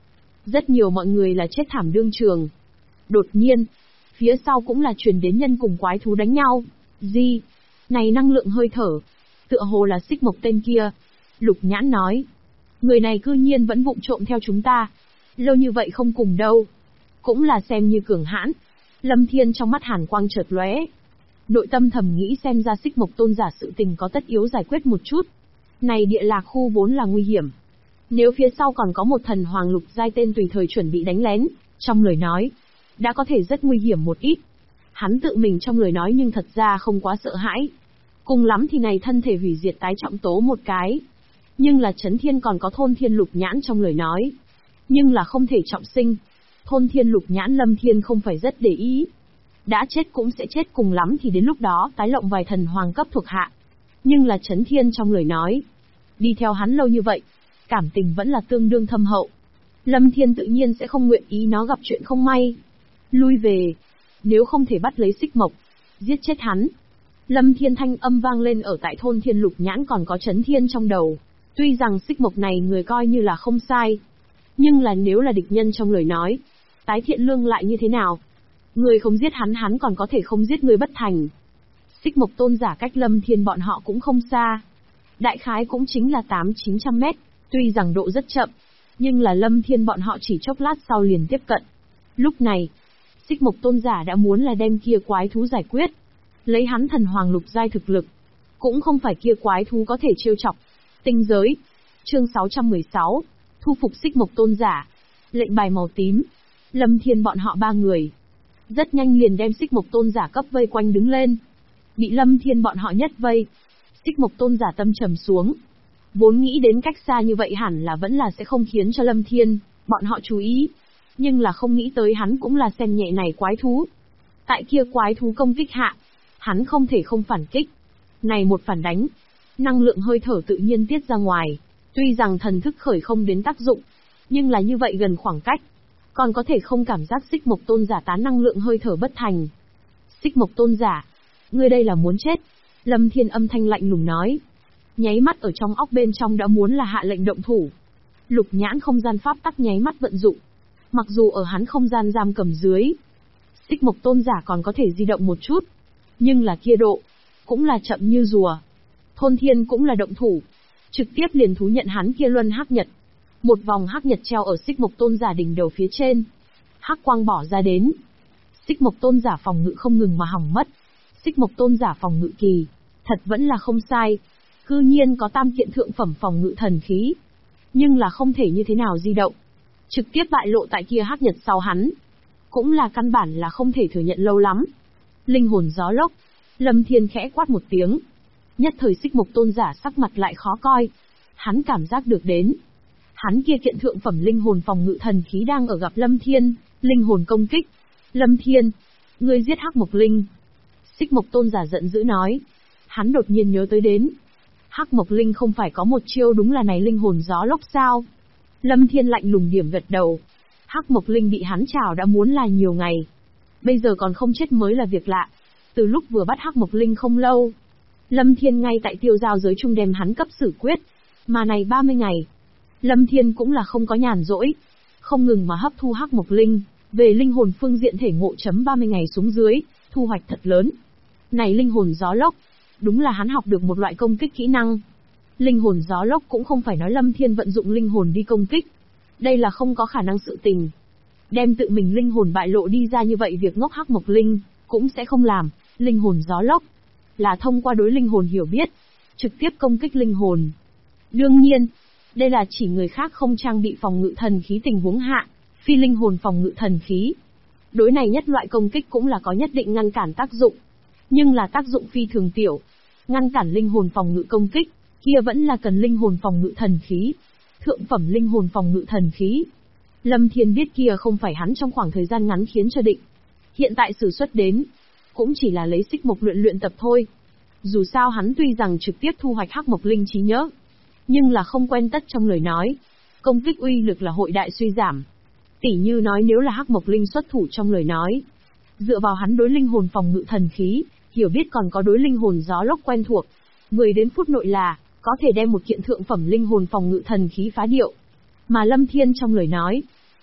Rất nhiều mọi người là chết thảm đương trường. Đột nhiên, phía sau cũng là truyền đến nhân cùng quái thú đánh nhau. Gì? Này năng lượng hơi thở. Tựa hồ là Xích Mộc tên kia. Lục Nhãn nói. Người này cư nhiên vẫn vụng trộm theo chúng ta. Lâu như vậy không cùng đâu. Cũng là xem như cường hãn. Lâm Thiên trong mắt hàn quang chợt lóe. Nội tâm thầm nghĩ xem ra Xích Mộc tôn giả sự tình có tất yếu giải quyết một chút. Này địa lạc khu vốn là nguy hiểm. Nếu phía sau còn có một thần hoàng lục giai tên tùy thời chuẩn bị đánh lén, trong lời nói, đã có thể rất nguy hiểm một ít. Hắn tự mình trong lời nói nhưng thật ra không quá sợ hãi. Cùng lắm thì này thân thể hủy diệt tái trọng tố một cái. Nhưng là Chấn Thiên còn có Thôn Thiên Lục Nhãn trong lời nói. Nhưng là không thể trọng sinh. Thôn Thiên Lục Nhãn Lâm Thiên không phải rất để ý. Đã chết cũng sẽ chết, cùng lắm thì đến lúc đó tái lộng vài thần hoàng cấp thuộc hạ. Nhưng là Chấn Thiên trong lời nói, đi theo hắn lâu như vậy, cảm tình vẫn là tương đương thâm hậu. Lâm Thiên tự nhiên sẽ không nguyện ý nó gặp chuyện không may. Lui về, nếu không thể bắt lấy Xích Mộc, giết chết hắn. Lâm Thiên thanh âm vang lên ở tại Thôn Thiên Lục Nhãn còn có Chấn Thiên trong đầu. Tuy rằng Xích Mộc này người coi như là không sai, nhưng là nếu là địch nhân trong lời nói, tái thiện lương lại như thế nào? Người không giết hắn, hắn còn có thể không giết người bất thành. Xích Mộc tôn giả cách Lâm Thiên bọn họ cũng không xa. Đại khái cũng chính là 800-900 mét, tuy rằng độ rất chậm, nhưng là Lâm Thiên bọn họ chỉ chốc lát sau liền tiếp cận. Lúc này, Xích Mộc tôn giả đã muốn là đem kia quái thú giải quyết. Lấy hắn thần hoàng lục giai thực lực, cũng không phải kia quái thú có thể trêu chọc. Tinh giới, chương 616, thu phục Xích Mộc tôn giả. Lệnh bài màu tím. Lâm Thiên bọn họ 3 người rất nhanh liền đem Xích Mộc tôn giả cấp vây quanh đứng lên. Bị Lâm Thiên bọn họ nhất vây, Xích Mộc tôn giả tâm trầm xuống. Vốn nghĩ đến cách xa như vậy hẳn là vẫn là sẽ không khiến cho Lâm Thiên bọn họ chú ý, nhưng là không nghĩ tới hắn cũng là xem nhẹ này quái thú. Tại kia quái thú công kích hạ, hắn không thể không phản kích. Này một phản đánh, năng lượng hơi thở tự nhiên tiết ra ngoài. Tuy rằng thần thức khởi không đến tác dụng, nhưng là như vậy gần khoảng cách, còn có thể không cảm giác Xích Mộc tôn giả tán năng lượng hơi thở bất thành. Xích Mộc tôn giả, ngươi đây là muốn chết. Lâm Thiên âm thanh lạnh lùng nói. Nháy mắt ở trong óc bên trong đã muốn là hạ lệnh động thủ. Lục Nhãn không gian pháp tắc nháy mắt vận dụng. Mặc dù ở hắn không gian giam cầm dưới, Xích Mộc tôn giả còn có thể di động một chút, nhưng là kia độ, cũng là chậm như rùa. Thôn Thiên cũng là động thủ, trực tiếp liền thú nhận hắn kia luân hắc nhật. Một vòng hắc nhật treo ở Xích Mộc tôn giả đỉnh đầu phía trên. Hắc quang bỏ ra đến. Xích Mộc tôn giả phòng ngự không ngừng mà hỏng mất. Xích Mộc tôn giả phòng ngự kỳ, thật vẫn là không sai. Cư nhiên có tam kiện thượng phẩm phòng ngự thần khí. Nhưng là không thể như thế nào di động. Trực tiếp bại lộ tại kia hắc nhật sau hắn. Cũng là căn bản là không thể thừa nhận lâu lắm. Linh hồn gió lốc. Lâm Thiên khẽ quát một tiếng. Nhất thời Xích Mộc tôn giả sắc mặt lại khó coi. Hắn cảm giác được đến. Hắn kia kiện thượng phẩm linh hồn phòng ngự thần khí đang ở gặp Lâm Thiên, linh hồn công kích. Lâm Thiên, ngươi giết Hắc Mộc Linh. Xích Mộc tôn giả giận dữ nói. Hắn đột nhiên nhớ tới đến. Hắc Mộc Linh không phải có một chiêu đúng là này linh hồn gió lốc sao? Lâm Thiên lạnh lùng điểm gật đầu. Hắc Mộc Linh bị hắn trảo đã muốn là nhiều ngày. Bây giờ còn không chết mới là việc lạ. Từ lúc vừa bắt Hắc Mộc Linh không lâu, Lâm Thiên ngay tại tiêu giao giới trung đem hắn cấp xử quyết. Mà này 30 ngày, Lâm Thiên cũng là không có nhàn rỗi, không ngừng mà hấp thu Hắc Mộc Linh, về linh hồn phương diện thể ngộ chấm 30 ngày xuống dưới, thu hoạch thật lớn. Này linh hồn gió lốc, đúng là hắn học được một loại công kích kỹ năng. Linh hồn gió lốc cũng không phải nói Lâm Thiên vận dụng linh hồn đi công kích. Đây là không có khả năng sự tình. Đem tự mình linh hồn bại lộ đi ra như vậy việc ngốc Hắc Mộc Linh, cũng sẽ không làm. Linh hồn gió lốc, là thông qua đối linh hồn hiểu biết, trực tiếp công kích linh hồn. Đương nhiên, đây là chỉ người khác không trang bị phòng ngự thần khí tình huống hạ, phi linh hồn phòng ngự thần khí. Đối này nhất loại công kích cũng là có nhất định ngăn cản tác dụng, nhưng là tác dụng phi thường tiểu. Ngăn cản linh hồn phòng ngự công kích, kia vẫn là cần linh hồn phòng ngự thần khí. Thượng phẩm linh hồn phòng ngự thần khí. Lâm Thiên biết kia không phải hắn trong khoảng thời gian ngắn khiến cho định. Hiện tại sử xuất đến, cũng chỉ là lấy Xích Mộc luyện tập thôi. Dù sao hắn tuy rằng trực tiếp thu hoạch Hắc Mộc Linh trí nhớ, nhưng là không quen tất trong lời nói. Công kích uy lực là hội đại suy giảm. Tỉ như nói nếu là Hắc Mộc Linh xuất thủ trong lời nói, dựa vào hắn đối linh hồn phòng ngự thần khí, hiểu biết còn có đối linh hồn gió lốc quen thuộc, 10 đến phút nội là có thể đem một kiện thượng phẩm linh hồn phòng ngự thần khí phá điệu. Mà Lâm Thiên trong lời nói,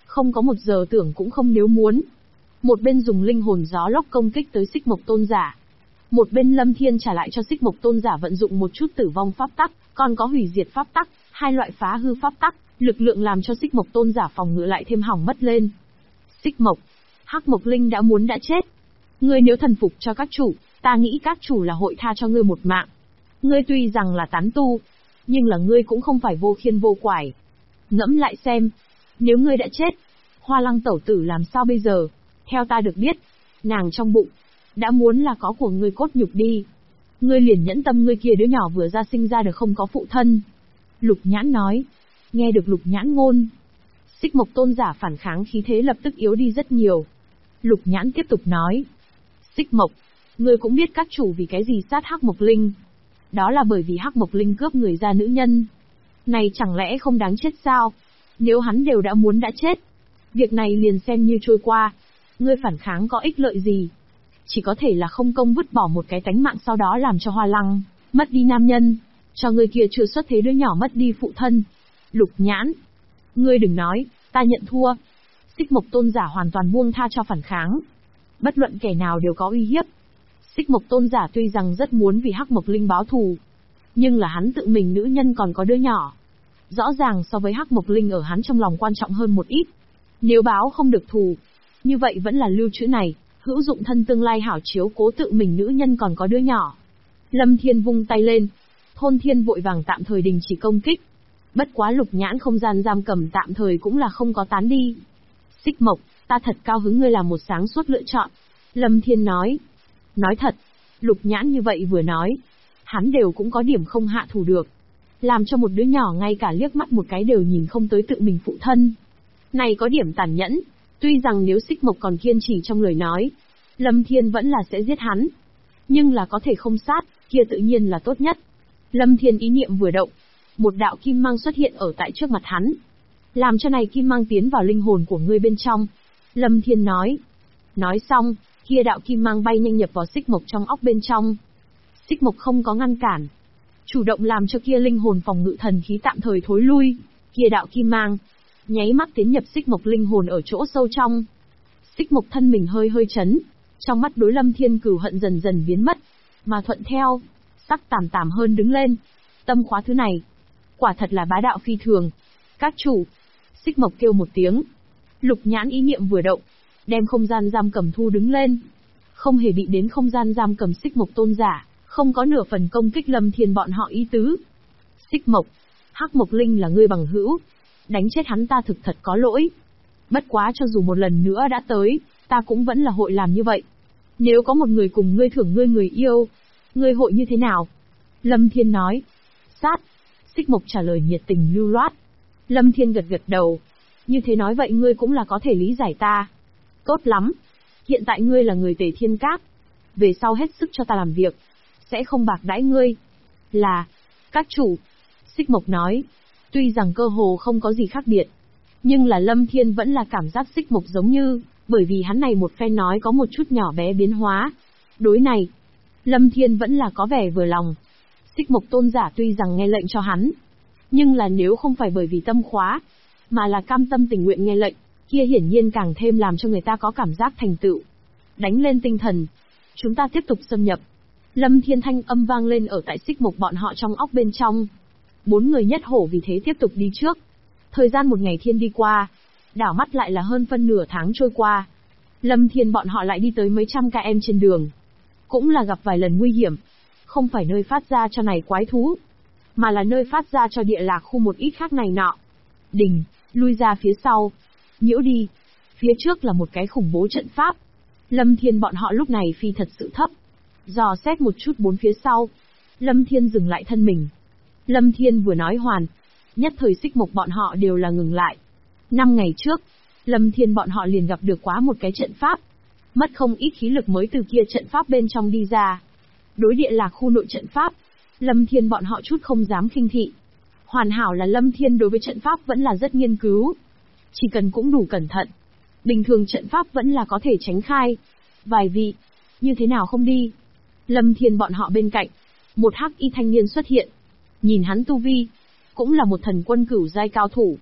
Không có một giờ tưởng cũng không nếu muốn. Một bên dùng linh hồn gió lốc công kích tới Xích Mộc Tôn giả. Một bên Lâm Thiên trả lại cho Xích Mộc Tôn giả vận dụng một chút tử vong pháp tắc, còn có hủy diệt pháp tắc, hai loại phá hư pháp tắc, lực lượng làm cho Xích Mộc Tôn giả phòng ngự lại thêm hỏng mất lên. Xích Mộc, Hắc Mộc Linh đã muốn đã chết. Ngươi nếu thần phục cho các chủ, ta nghĩ các chủ là hội tha cho ngươi một mạng. Ngươi tuy rằng là tán tu, nhưng là ngươi cũng không phải vô khiên vô quải. Ngẫm lại xem, nếu ngươi đã chết, Hoa Lăng tẩu tử làm sao bây giờ? Theo ta được biết, nàng trong bụng đã muốn là có của ngươi cốt nhục đi. Ngươi liền nhẫn tâm ngươi kia đứa nhỏ vừa ra sinh ra được không có phụ thân. Lục Nhãn nói. Nghe được Lục Nhãn ngôn, Xích Mộc Tôn giả phản kháng khí thế lập tức yếu đi rất nhiều. Lục Nhãn tiếp tục nói. Xích Mộc, ngươi cũng biết các chủ vì cái gì sát Hắc Mộc Linh. Đó là bởi vì Hắc Mộc Linh cướp người ra nữ nhân. Này chẳng lẽ không đáng chết sao? Nếu hắn đều đã muốn đã chết, việc này liền xem như trôi qua. Ngươi phản kháng có ích lợi gì? Chỉ có thể là không công vứt bỏ một cái tánh mạng, sau đó làm cho Hoa Lăng mất đi nam nhân, cho người kia chưa xuất thế đứa nhỏ mất đi phụ thân. Lục Nhãn, ngươi đừng nói, ta nhận thua. Xích Mộc Tôn giả hoàn toàn buông tha cho phản kháng. Bất luận kẻ nào đều có uy hiếp. Xích Mộc Tôn giả tuy rằng rất muốn vì Hắc Mộc Linh báo thù, nhưng là hắn tự mình nữ nhân còn có đứa nhỏ. Rõ ràng so với Hắc Mộc Linh ở hắn trong lòng quan trọng hơn một ít. Nếu báo không được thù, như vậy vẫn là lưu trữ này, hữu dụng thân tương lai hảo chiếu cố tự mình nữ nhân còn có đứa nhỏ. Lâm Thiên vung tay lên, Thôn Thiên vội vàng tạm thời đình chỉ công kích. Bất quá Lục Nhãn không gian giam cầm tạm thời cũng là không có tán đi. Xích Mộc, ta thật cao hứng ngươi làm một sáng suốt lựa chọn. Lâm Thiên nói. Nói thật, Lục Nhãn như vậy vừa nói, hắn đều cũng có điểm không hạ thủ được. Làm cho một đứa nhỏ ngay cả liếc mắt một cái đều nhìn không tới tự mình phụ thân. Này có điểm tàn nhẫn, tuy rằng nếu Xích Mộc còn kiên trì trong lời nói, Lâm Thiên vẫn là sẽ giết hắn. Nhưng là có thể không sát, kia tự nhiên là tốt nhất. Lâm Thiên ý niệm vừa động, một đạo kim mang xuất hiện ở tại trước mặt hắn. Làm cho này kim mang tiến vào linh hồn của ngươi bên trong. Lâm Thiên nói. Nói xong, kia đạo kim mang bay nhanh nhập vào Xích Mộc trong óc bên trong. Xích Mộc không có ngăn cản, chủ động làm cho kia linh hồn phòng ngự thần khí tạm thời thối lui. Kia đạo kim mang nháy mắt tiến nhập Xích Mộc linh hồn ở chỗ sâu trong. Xích Mộc thân mình hơi hơi chấn, trong mắt đối Lâm Thiên cửu hận dần dần biến mất, mà thuận theo, sắc tảm tảm hơn đứng lên. Tâm khóa thứ này, quả thật là bá đạo phi thường. Các chủ, Xích Mộc kêu một tiếng. Lục Nhãn ý niệm vừa động, đem không gian giam cầm thu đứng lên. Không hề bị đến không gian giam cầm Xích Mộc Tôn giả, không có nửa phần công kích Lâm Thiên bọn họ ý tứ. Xích Mộc, Hắc Mộc Linh là ngươi bằng hữu, đánh chết hắn ta thực thật có lỗi. Bất quá cho dù một lần nữa đã tới, ta cũng vẫn là hội làm như vậy. Nếu có một người cùng ngươi thưởng ngươi người yêu, ngươi hội như thế nào? Lâm Thiên nói. Sát. Xích Mộc trả lời nhiệt tình lưu loát. Lâm Thiên gật gật đầu. Như thế nói vậy ngươi cũng là có thể lý giải ta. Tốt lắm. Hiện tại ngươi là người Tề Thiên Các. Về sau hết sức cho ta làm việc. Sẽ không bạc đãi ngươi. Là. Các chủ. Xích Mộc nói. Tuy rằng cơ hồ không có gì khác biệt, nhưng là Lâm Thiên vẫn là cảm giác Xích Mộc giống như, bởi vì hắn này một phen nói có một chút nhỏ bé biến hóa. Đối này, Lâm Thiên vẫn là có vẻ vừa lòng. Xích Mộc Tôn giả tuy rằng nghe lệnh cho hắn, nhưng là nếu không phải bởi vì tâm khóa, mà là cam tâm tình nguyện nghe lệnh, kia hiển nhiên càng thêm làm cho người ta có cảm giác thành tựu. Đánh lên tinh thần, chúng ta tiếp tục xâm nhập. Lâm Thiên thanh âm vang lên ở tại Xích Mộc bọn họ trong óc bên trong. 4 người nhất hổ vì thế tiếp tục đi trước. Thời gian một ngày thiên đi qua, đảo mắt lại là hơn phân nửa tháng trôi qua. Lâm Thiên bọn họ lại đi tới mấy trăm km trên đường. Cũng là gặp vài lần nguy hiểm. Không phải nơi phát ra cho này quái thú, mà là nơi phát ra cho địa lạc khu một ít khác này nọ. Đình, lui ra phía sau. Nhiễu đi. Phía trước là một cái khủng bố trận pháp. Lâm Thiên bọn họ lúc này phi thật sự thấp. Dò xét một chút bốn phía sau. Lâm Thiên dừng lại thân mình. Lâm Thiên vừa nói hoàn, nhất thời Xích Mộc bọn họ đều là ngừng lại. 5 ngày trước, Lâm Thiên bọn họ liền gặp được quá một cái trận pháp. Mất không ít khí lực mới từ kia trận pháp bên trong đi ra. Đối địa là khu nội trận pháp, Lâm Thiên bọn họ chút không dám khinh thị. Hoàn hảo là Lâm Thiên đối với trận pháp vẫn là rất nghiên cứu. Chỉ cần cũng đủ cẩn thận, bình thường trận pháp vẫn là có thể tránh khai. Vài vị, như thế nào không đi? Lâm Thiên bọn họ bên cạnh, một hắc y thanh niên xuất hiện. Nhìn hắn tu vi, cũng là một thần quân cửu giai cao thủ.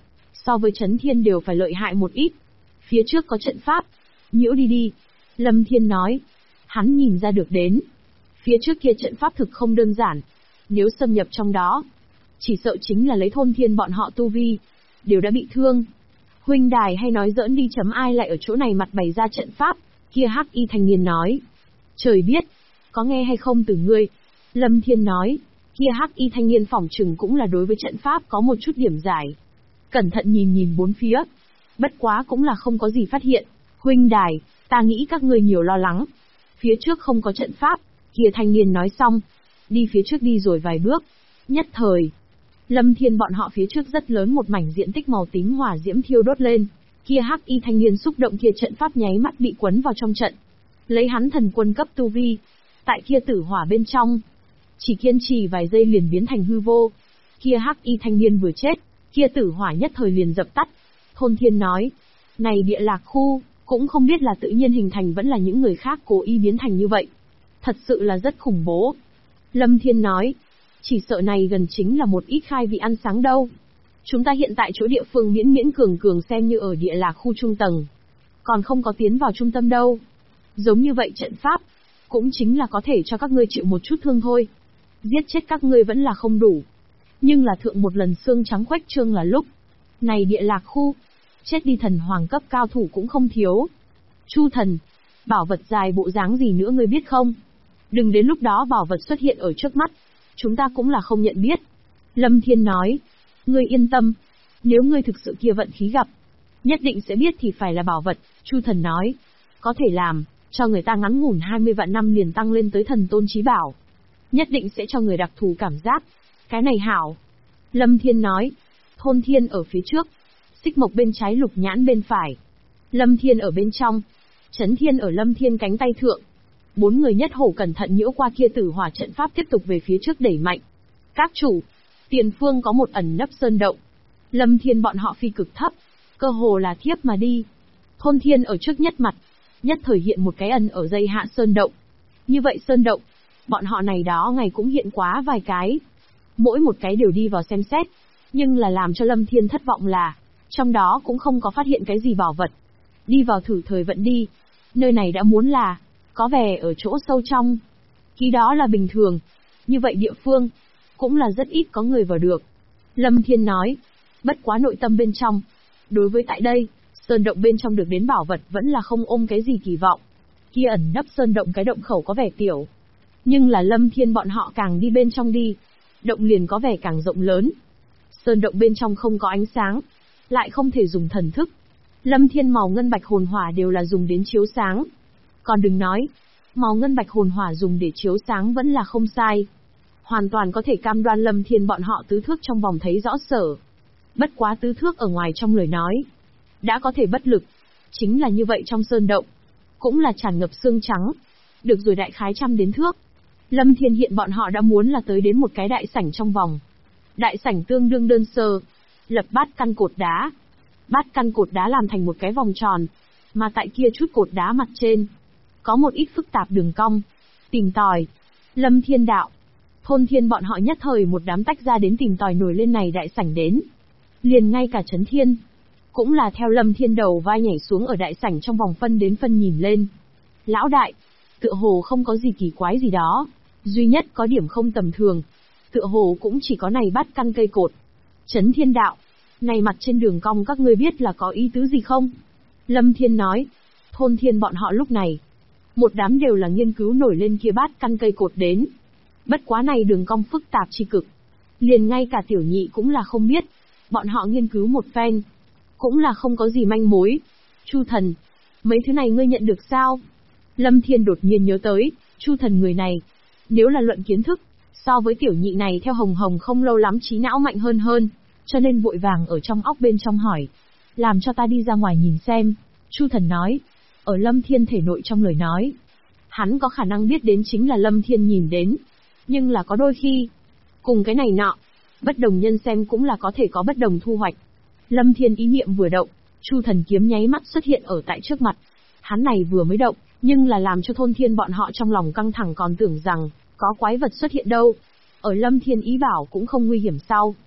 so với Chấn Thiên đều phải lợi hại một ít. Phía trước có trận pháp. Nhiễu đi đi. Lâm Thiên nói. Hắn nhìn ra được đến. Phía trước kia trận pháp thực không đơn giản. Nếu xâm nhập trong đó, chỉ sợ chính là lấy Thôn Thiên bọn họ tu vi, đều đã bị thương. Huynh đài hay nói giỡn đi chấm, ai lại ở chỗ này mặt bày ra trận pháp, kia hắc y thanh niên nói. Trời biết, có nghe hay không từ ngươi. Lâm Thiên nói, kia hắc y thanh niên phỏng chừng cũng là đối với trận pháp có một chút điểm giải. Cẩn thận nhìn nhìn bốn phía. Bất quá cũng là không có gì phát hiện. Huynh đài, ta nghĩ các ngươi nhiều lo lắng. Phía trước không có trận pháp, kia thanh niên nói xong. Đi phía trước đi rồi vài bước. Nhất thời, Lâm Thiên bọn họ phía trước rất lớn một mảnh diện tích màu tím hỏa diễm thiêu đốt lên. Kia hắc y thanh niên xúc động kia trận pháp nháy mắt bị quấn vào trong trận. Lấy hắn thần quân cấp tu vi, tại kia tử hỏa bên trong, chỉ kiên trì vài giây liền biến thành hư vô. Kia hắc y thanh niên vừa chết, kia tử hỏa nhất thời liền dập tắt. Thôn Thiên nói, này địa lạc khu, cũng không biết là tự nhiên hình thành vẫn là những người khác cố ý biến thành như vậy. Thật sự là rất khủng bố. Lâm Thiên nói, chỉ sợ này gần chính là một ít khai vị ăn sáng đâu. Chúng ta hiện tại chỗ địa phương miễn miễn cường cường xem như ở địa lạc khu trung tầng, còn không có tiến vào trung tâm đâu. Giống như vậy trận pháp, cũng chính là có thể cho các ngươi chịu một chút thương thôi. Giết chết các ngươi vẫn là không đủ. Nhưng là thượng một lần xương trắng khuếch trương là lúc. Này địa lạc khu, chết đi thần hoàng cấp cao thủ cũng không thiếu. Chu thần, bảo vật dài bộ dáng gì nữa ngươi biết không? Đừng đến lúc đó bảo vật xuất hiện ở trước mắt, chúng ta cũng là không nhận biết. Lâm Thiên nói, ngươi yên tâm, nếu ngươi thực sự kia vận khí gặp, nhất định sẽ biết thì phải là bảo vật. Chu thần nói, có thể làm, cho người ta ngắn ngủn 20 vạn năm liền tăng lên tới thần tôn chí bảo. Nhất định sẽ cho người đặc thù cảm giác. Cái này hảo. Lâm Thiên nói, Thôn Thiên ở phía trước, Xích Mộc bên trái, Lục Nhãn bên phải. Lâm Thiên ở bên trong, Chấn Thiên ở Lâm Thiên cánh tay thượng. Bốn người nhất hổ cẩn thận nhiễu qua kia tử hỏa trận pháp tiếp tục về phía trước đẩy mạnh. Các chủ, tiền phương có một ẩn nấp sơn động. Lâm Thiên bọn họ phi cực thấp, cơ hồ là thiếp mà đi. Thôn Thiên ở trước nhất mặt, nhất thời hiện một cái ẩn ở dây hạ sơn động. Như vậy sơn động, bọn họ này đó ngày cũng hiện quá vài cái. Mỗi một cái đều đi vào xem xét, nhưng là làm cho Lâm Thiên thất vọng là, trong đó cũng không có phát hiện cái gì bảo vật. Đi vào thử thời vận đi, nơi này đã muốn là, có vẻ ở chỗ sâu trong. Khi đó là bình thường, như vậy địa phương, cũng là rất ít có người vào được. Lâm Thiên nói, bất quá nội tâm bên trong, đối với tại đây, sơn động bên trong được đến bảo vật vẫn là không ôm cái gì kỳ vọng. Kia ẩn nấp sơn động cái động khẩu có vẻ tiểu, nhưng là Lâm Thiên bọn họ càng đi bên trong đi, động liền có vẻ càng rộng lớn. Sơn động bên trong không có ánh sáng, lại không thể dùng thần thức. Lâm Thiên màu ngân bạch hồn hỏa đều là dùng đến chiếu sáng. Còn đừng nói, màu ngân bạch hồn hỏa dùng để chiếu sáng vẫn là không sai. Hoàn toàn có thể cam đoan Lâm Thiên bọn họ tứ thước trong vòng thấy rõ sở. Bất quá tứ thước ở ngoài trong lời nói, đã có thể bất lực. Chính là như vậy trong sơn động, cũng là tràn ngập xương trắng. Được rồi, đại khái 100 đến thước. Lâm Thiên hiện bọn họ đã muốn là tới đến một cái đại sảnh trong vòng. Đại sảnh tương đương đơn sơ, lập bát căn cột đá. Bát căn cột đá làm thành một cái vòng tròn, mà tại kia chút cột đá mặt trên, có một ít phức tạp đường cong. Tìm tòi. Lâm Thiên đạo. Thôn Thiên bọn họ nhất thời một đám tách ra đến tìm tòi nổi lên này đại sảnh đến. Liền ngay cả Chấn Thiên, cũng là theo Lâm Thiên đầu vai nhảy xuống ở đại sảnh trong vòng phân đến phân nhìn lên. Lão đại, tựa hồ không có gì kỳ quái gì đó, duy nhất có điểm không tầm thường, tựa hồ cũng chỉ có này bát căn cây cột. Chấn Thiên đạo, này mặt trên đường cong các ngươi biết là có ý tứ gì không? Lâm Thiên nói, Thôn Thiên bọn họ lúc này, một đám đều là nghiên cứu nổi lên kia bát căn cây cột đến. Bất quá này đường cong phức tạp chi cực, liền ngay cả tiểu nhị cũng là không biết, bọn họ nghiên cứu một phen, cũng là không có gì manh mối. Chu thần, mấy thứ này ngươi nhận được sao? Lâm Thiên đột nhiên nhớ tới, Chu thần người này, nếu là luận kiến thức, so với tiểu nhị này theo Hồng Hồng không lâu lắm trí não mạnh hơn, cho nên vội vàng ở trong óc bên trong hỏi, làm cho ta đi ra ngoài nhìn xem. Chu thần nói, ở Lâm Thiên thể nội trong lời nói, hắn có khả năng biết đến chính là Lâm Thiên nhìn đến, nhưng là có đôi khi, cùng cái này nọ, bất đồng nhân xem cũng là có thể có bất đồng thu hoạch. Lâm Thiên ý niệm vừa động, Chu thần kiếm nháy mắt xuất hiện ở tại trước mặt. Hắn này vừa mới động, nhưng là làm cho Thôn Thiên bọn họ trong lòng căng thẳng, còn tưởng rằng có quái vật xuất hiện đâu. Ở Lâm Thiên ý bảo cũng không nguy hiểm sau.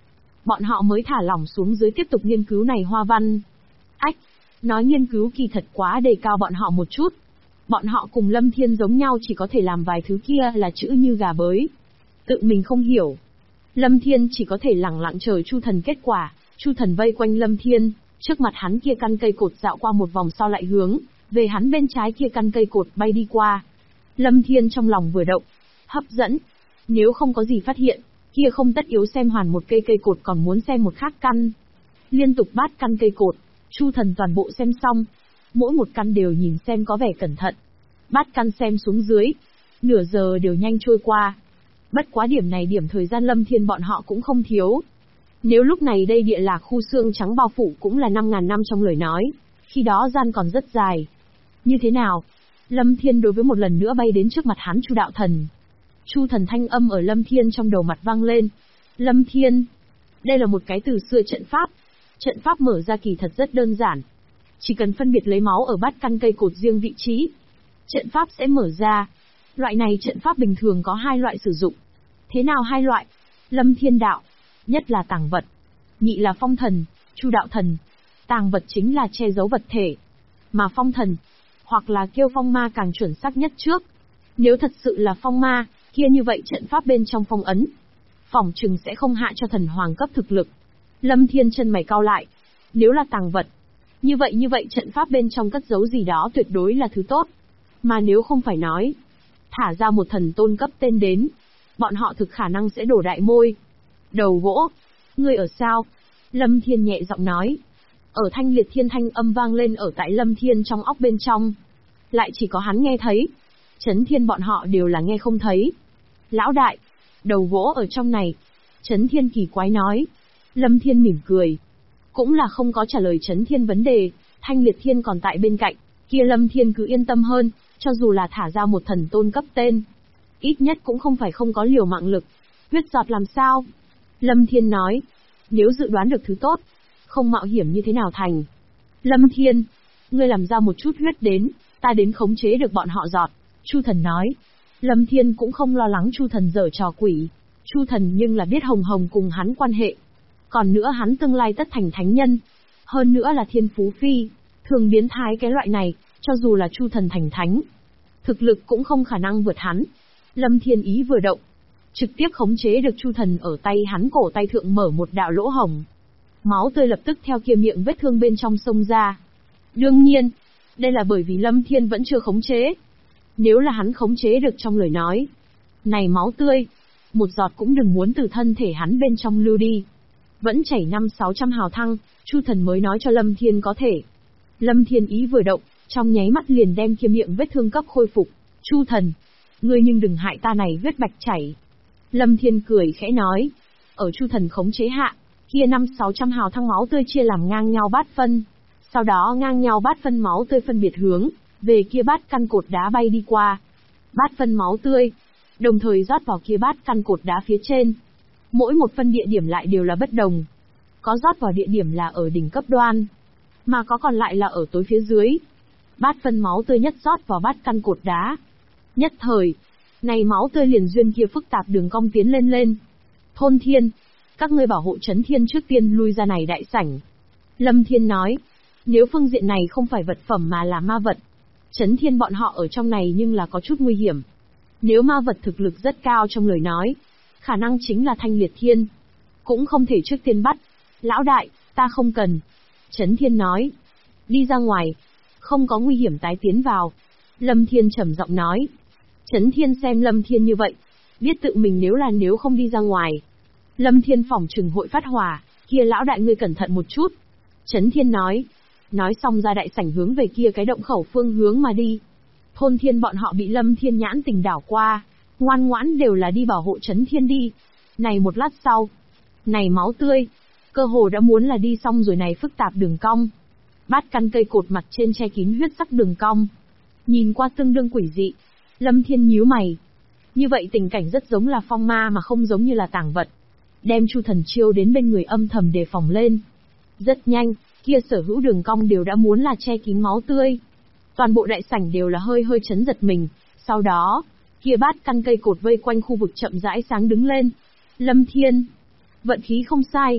bọn họ mới thả lỏng xuống dưới tiếp tục nghiên cứu này hoa văn. Ách, nói nghiên cứu kỳ thật quá đề cao bọn họ một chút. Bọn họ cùng Lâm Thiên giống nhau chỉ có thể làm vài thứ kia là chữ như gà bới. Tự mình không hiểu. Lâm Thiên chỉ có thể lẳng lặng chờ Chu Thần kết quả. Chu Thần vây quanh Lâm Thiên, trước mặt hắn kia căn cây cột dạo qua một vòng sau lại hướng về hắn bên trái kia căn cây cột bay đi qua. Lâm Thiên trong lòng vừa động, hấp dẫn. Nếu không có gì phát hiện, kia không tất yếu xem hoàn một cây cột còn muốn xem một khác căn. Liên tục bát căn cây cột, Chu Thần toàn bộ xem xong. Mỗi một căn đều nhìn xem có vẻ cẩn thận. Bát căn xem xuống dưới, nửa giờ đều nhanh trôi qua. Bất quá điểm này điểm thời gian Lâm Thiên bọn họ cũng không thiếu. Nếu lúc này đây địa lạc khu xương trắng bao phủ cũng là 5.000 năm trong lời nói, khi đó gian còn rất dài. Như thế nào? Lâm Thiên đối với một lần nữa bay đến trước mặt hắn Chu đạo thần. Chu Thần thanh âm ở Lâm Thiên trong đầu mặt vang lên. Lâm Thiên, đây là một cái từ xưa trận pháp. Trận pháp mở ra kỳ thật rất đơn giản. Chỉ cần phân biệt lấy máu ở bát căn cây cột riêng vị trí, trận pháp sẽ mở ra. Loại này trận pháp bình thường có 2 loại sử dụng. Thế nào 2 loại? Lâm Thiên đạo, nhất là tàng vật, nhị là phong thần, Chu đạo thần. Tàng vật chính là che giấu vật thể, mà phong thần, hoặc là kêu phong ma càng chuẩn xác nhất trước. Nếu thật sự là phong ma, kia như vậy trận pháp bên trong phong ấn, phỏng chừng sẽ không hạ cho thần hoàng cấp thực lực. Lâm Thiên chân mày cau lại, nếu là tàng vật, như vậy trận pháp bên trong cất giấu gì đó tuyệt đối là thứ tốt. Mà nếu không phải nói, thả ra một thần tôn cấp tên đến, bọn họ thực khả năng sẽ đổ đại môi. Đầu gỗ, ngươi ở sao? Lâm Thiên nhẹ giọng nói. Ở Thanh Liệt Thiên thanh âm vang lên ở tại Lâm Thiên trong óc bên trong. Lại chỉ có hắn nghe thấy. Chấn Thiên bọn họ đều là nghe không thấy. Lão đại, đầu gỗ ở trong này. Chấn Thiên kỳ quái nói. Lâm Thiên mỉm cười. Cũng là không có trả lời Chấn Thiên vấn đề. Thanh Liệt Thiên còn tại bên cạnh. Kia Lâm Thiên cứ yên tâm hơn. Cho dù là thả ra một thần tôn cấp tên, ít nhất cũng không phải không có liều mạng lực. Huyết giọt làm sao? Lâm Thiên nói. Nếu dự đoán được thứ tốt, không mạo hiểm như thế nào thành. Lâm Thiên, ngươi làm ra một chút huyết đến, ta đến khống chế được bọn họ giọt. Chu Thần nói. Lâm Thiên cũng không lo lắng Chu Thần giở trò quỷ. Chu Thần nhưng là biết Hồng Hồng cùng hắn quan hệ. Còn nữa hắn tương lai tất thành thánh nhân. Hơn nữa là thiên phú phi. Thường biến thái cái loại này, cho dù là Chu Thần thành thánh, thực lực cũng không khả năng vượt hắn. Lâm Thiên ý vừa động, trực tiếp khống chế được Chu Thần ở tay hắn cổ tay thượng mở một đạo lỗ hổng. Máu tươi lập tức theo kia miệng vết thương bên trong xông ra. Đương nhiên, đây là bởi vì Lâm Thiên vẫn chưa khống chế. Nếu là hắn khống chế được trong lời nói, này máu tươi, một giọt cũng đừng muốn từ thân thể hắn bên trong lưu đi. Vẫn chảy 500-600 hào thăng, Chu Thần mới nói cho Lâm Thiên có thể. Lâm Thiên ý vừa động, trong nháy mắt liền đem kia miệng vết thương cấp khôi phục. Chu Thần, ngươi nhưng đừng hại ta này huyết bạch chảy. Lâm Thiên cười khẽ nói. Ở Chu Thần khống chế hạ, kia 500-600 hào thăng máu tươi chia làm ngang nhau bát phân. Sau đó ngang nhau bát phân máu tươi phân biệt hướng về kia bát căn cột đá bay đi qua. Bát phân máu tươi, đồng thời rót vào kia bát căn cột đá phía trên. Mỗi một phân địa điểm lại đều là bất đồng. Có rót vào địa điểm là ở đỉnh cấp đoan, mà có còn lại là ở tối phía dưới. Bát phân máu tươi nhất rót vào bát căn cột đá. Nhất thời, này máu tươi liền duyên kia phức tạp đường cong tiến lên. Thôn Thiên, các ngươi bảo hộ Chấn Thiên trước tiên lui ra này đại sảnh. Lâm Thiên nói, nếu phương diện này không phải vật phẩm mà là ma vật, Chấn Thiên bọn họ ở trong này nhưng là có chút nguy hiểm. Nếu ma vật thực lực rất cao trong lời nói, khả năng chính là Thanh Liệt Thiên. Cũng không thể trước tiên bắt. Lão đại, ta không cần. Chấn Thiên nói. Đi ra ngoài. Không có nguy hiểm tái tiến vào. Lâm Thiên trầm giọng nói. Chấn Thiên xem Lâm Thiên như vậy, biết tự mình nếu không đi ra ngoài, Lâm Thiên phỏng chừng hội phát hỏa. Kia lão đại ngươi cẩn thận một chút. Chấn Thiên nói. Nói xong ra đại sảnh hướng về kia cái động khẩu phương hướng mà đi. Thôn Thiên bọn họ bị Lâm Thiên nhãn tình đảo qua, ngoan ngoãn đều là đi bảo hộ Chấn Thiên đi. Này một lát sau, này máu tươi, cơ hồ đã muốn là đi xong rồi này phức tạp đường cong. Bát căn cây cột mặt trên che kín huyết sắc đường cong. Nhìn qua tương đương quỷ dị, Lâm Thiên nhíu mày. Như vậy tình cảnh rất giống là phong ma mà không giống như là tàng vật. Đem Chu Thần chiêu đến bên người âm thầm đề phòng lên. Rất nhanh, kia sở hữu đường cong đều đã muốn là che kín máu tươi. Toàn bộ đại sảnh đều là hơi chấn giật mình. Sau đó, kia bát căn cây cột vây quanh khu vực chậm rãi sáng đứng lên. Lâm Thiên, vận khí không sai,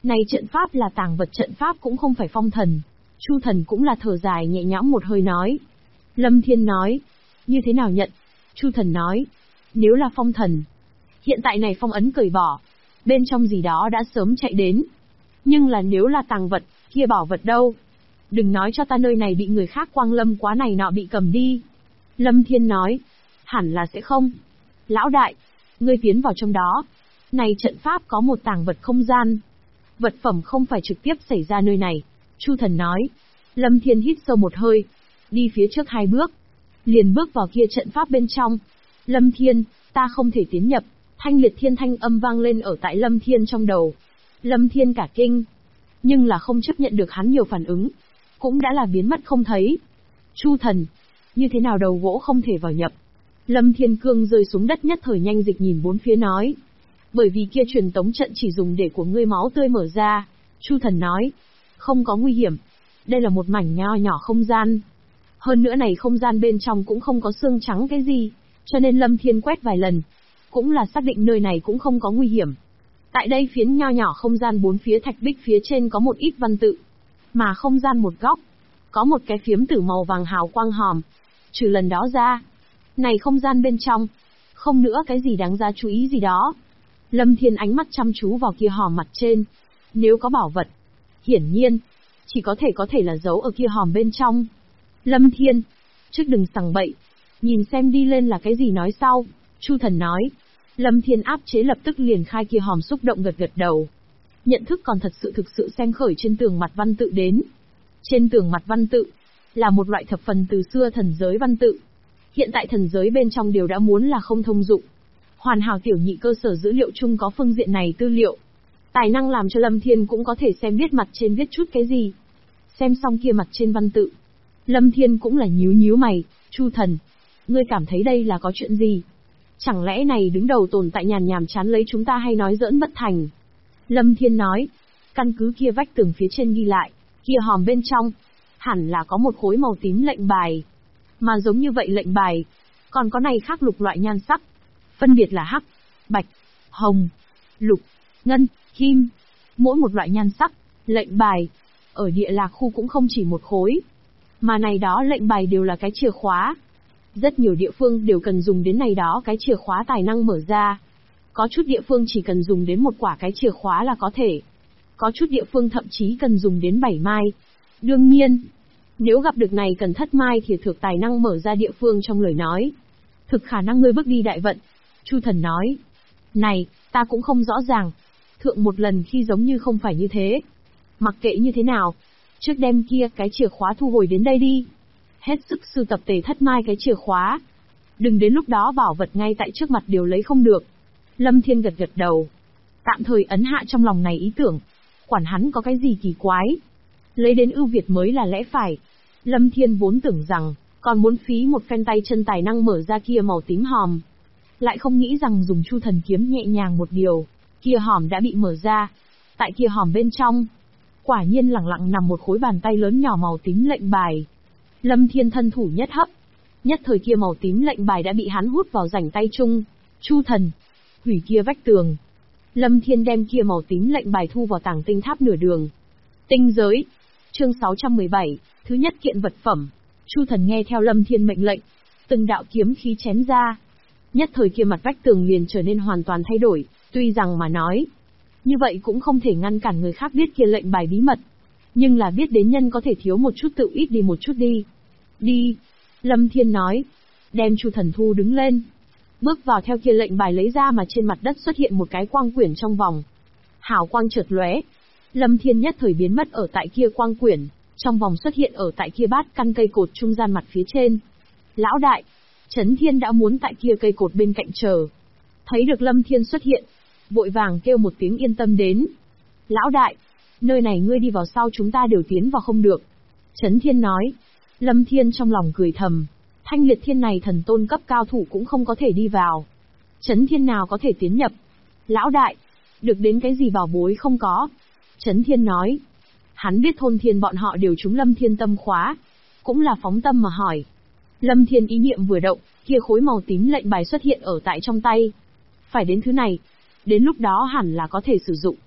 Này trận pháp là tàng vật trận pháp cũng không phải phong thần. Chu thần cũng là thở dài nhẹ nhõm một hơi nói. Lâm Thiên nói. Như thế nào nhận? Chu thần nói. Nếu là phong thần, hiện tại này phong ấn cởi bỏ, bên trong gì đó đã sớm chạy đến. Nhưng là nếu là tàng vật, kia bảo vật đâu? Đừng nói cho ta nơi này bị người khác quang lâm quá này nọ bị cầm đi. Lâm Thiên nói. Hẳn là sẽ không. Lão đại, ngươi tiến vào trong đó. Này trận pháp có một tàng vật không gian. Vật phẩm không phải trực tiếp xảy ra nơi này. Chu thần nói. Lâm Thiên hít sâu một hơi, đi phía trước 2 bước, liền bước vào kia trận pháp bên trong. Lâm Thiên, ta không thể tiến nhập. Thanh liệt thiên thanh âm vang lên ở tại Lâm Thiên trong đầu. Lâm Thiên cả kinh, nhưng là không chấp nhận được hắn nhiều phản ứng, cũng đã là biến mất không thấy. Chu thần, như thế nào đầu gỗ không thể vào nhập? Lâm Thiên Cương rơi xuống đất nhất thời nhanh dịch nhìn bốn phía nói. Bởi vì kia truyền tống trận chỉ dùng để của ngươi máu tươi mở ra. Chu thần nói. Không có nguy hiểm. Đây là một mảnh nho nhỏ không gian. Hơn nữa này không gian bên trong cũng không có xương trắng cái gì, cho nên Lâm Thiên quét vài lần, cũng là xác định nơi này cũng không có nguy hiểm. Tại đây phiến nho nhỏ không gian bốn phía thạch bích phía trên có một ít văn tự, mà không gian một góc, có một cái phiếm tử màu vàng hào quang hòm. Trừ lần đó ra, này không gian bên trong, không nữa cái gì đáng giá chú ý gì đó. Lâm Thiên ánh mắt chăm chú vào kia hòm mặt trên. Nếu có bảo vật, hiển nhiên, chỉ có thể là giấu ở kia hòm bên trong. Lâm Thiên, trước đừng sằng bậy, nhìn xem đi lên là cái gì nói sau. Chu thần nói. Lâm Thiên áp chế lập tức liền khai kia hòm, xúc động gật đầu. Nhận thức còn thực sự xem khởi trên tường mặt văn tự đến. Trên tường mặt văn tự, là một loại thập phần từ xưa thần giới văn tự. Hiện tại thần giới bên trong đều đã muốn là không thông dụng. Hoàn hảo tiểu nhị cơ sở dữ liệu chung có phương diện này tư liệu. Tài năng làm cho Lâm Thiên cũng có thể xem biết mặt trên viết chút cái gì. Xem xong kia mặt trên văn tự, Lâm Thiên cũng là nhíu mày. Chu thần, ngươi cảm thấy đây là có chuyện gì? Chẳng lẽ này đứng đầu tồn tại nhàm chán lấy chúng ta hay nói giỡn bất thành? Lâm Thiên nói. Căn cứ kia vách tường phía trên ghi lại, kia hòm bên trong, hẳn là có một khối màu tím lệnh bài. Mà giống như vậy lệnh bài, còn có này khác lục loại nhan sắc. Phân biệt là hắc, bạch, hồng, lục, ngân, kim. Mỗi một loại nhan sắc, lệnh bài, ở địa lạc khu cũng không chỉ một khối. Mà này đó lệnh bài đều là cái chìa khóa. Rất nhiều địa phương đều cần dùng đến này đó cái chìa khóa tài năng mở ra. Có chút địa phương chỉ cần dùng đến một quả cái chìa khóa là có thể. Có chút địa phương thậm chí cần dùng đến 7 mai. Đương nhiên, nếu gặp được này cần thất mai thì thực tài năng mở ra địa phương trong lời nói, thực khả năng ngươi bước đi đại vận. Chu thần nói. Này, ta cũng không rõ ràng. Thượng một lần khi giống như không phải như thế. Mặc kệ như thế nào, trước đem kia cái chìa khóa thu hồi đến đây đi. Hết sức sưu tập tề thất mai cái chìa khóa. Đừng đến lúc đó bảo vật ngay tại trước mặt đều lấy không được. Lâm Thiên gật đầu. Tạm thời ấn hạ trong lòng này ý tưởng. Quản hắn có cái gì kỳ quái. Lấy đến ưu việt mới là lẽ phải. Lâm Thiên vốn tưởng rằng, còn muốn phí một phen tay chân tài năng mở ra kia màu tím hòm. Lại không nghĩ rằng dùng Chu thần kiếm nhẹ nhàng một điều, kia hòm đã bị mở ra. Tại kia hòm bên trong, quả nhiên lẳng lặng nằm một khối bàn tay lớn nhỏ màu tím lệnh bài. Lâm Thiên thân thủ nhất hấp, nhất thời kia màu tím lệnh bài đã bị hắn hút vào rảnh tay chung. Chu thần, hủy kia vách tường. Lâm Thiên đem kia màu tím lệnh bài thu vào tàng tinh tháp nửa đường. Tinh giới, chương 617, thứ nhất kiện vật phẩm. Chu thần nghe theo Lâm Thiên mệnh lệnh, từng đạo kiếm khí chém ra. Nhất thời kia mặt vách tường liền trở nên hoàn toàn thay đổi, tuy rằng mà nói, như vậy cũng không thể ngăn cản người khác biết kia lệnh bài bí mật. Nhưng là biết đến nhân có thể thiếu một chút tự ít đi một chút đi. Đi, Lâm Thiên nói. Đem Chu thần thu đứng lên. Bước vào theo kia lệnh bài lấy ra mà trên mặt đất xuất hiện một cái quang quyển trong vòng. Hào quang chợt lóe. Lâm Thiên nhất thời biến mất ở tại kia quang quyển, trong vòng xuất hiện ở tại kia bát căn cây cột trung gian mặt phía trên. Lão đại, Chấn Thiên đã muốn tại kia cây cột bên cạnh chờ. Thấy được Lâm Thiên xuất hiện, vội vàng kêu một tiếng yên tâm đến. Lão đại, nơi này ngươi đi vào sau chúng ta đều tiến vào không được. Chấn Thiên nói. Lâm Thiên trong lòng cười thầm. Thanh liệt thiên này thần tôn cấp cao thủ cũng không có thể đi vào. Chấn Thiên nào có thể tiến nhập. Lão đại, được đến cái gì bảo bối không có. Chấn Thiên nói. Hắn biết thôn thiên bọn họ đều trúng Lâm Thiên tâm khóa. Cũng là phóng tâm mà hỏi. Lâm Thiên ý niệm vừa động, kia khối màu tím lệnh bài xuất hiện ở tại trong tay. Phải đến thứ này, đến lúc đó hẳn là có thể sử dụng.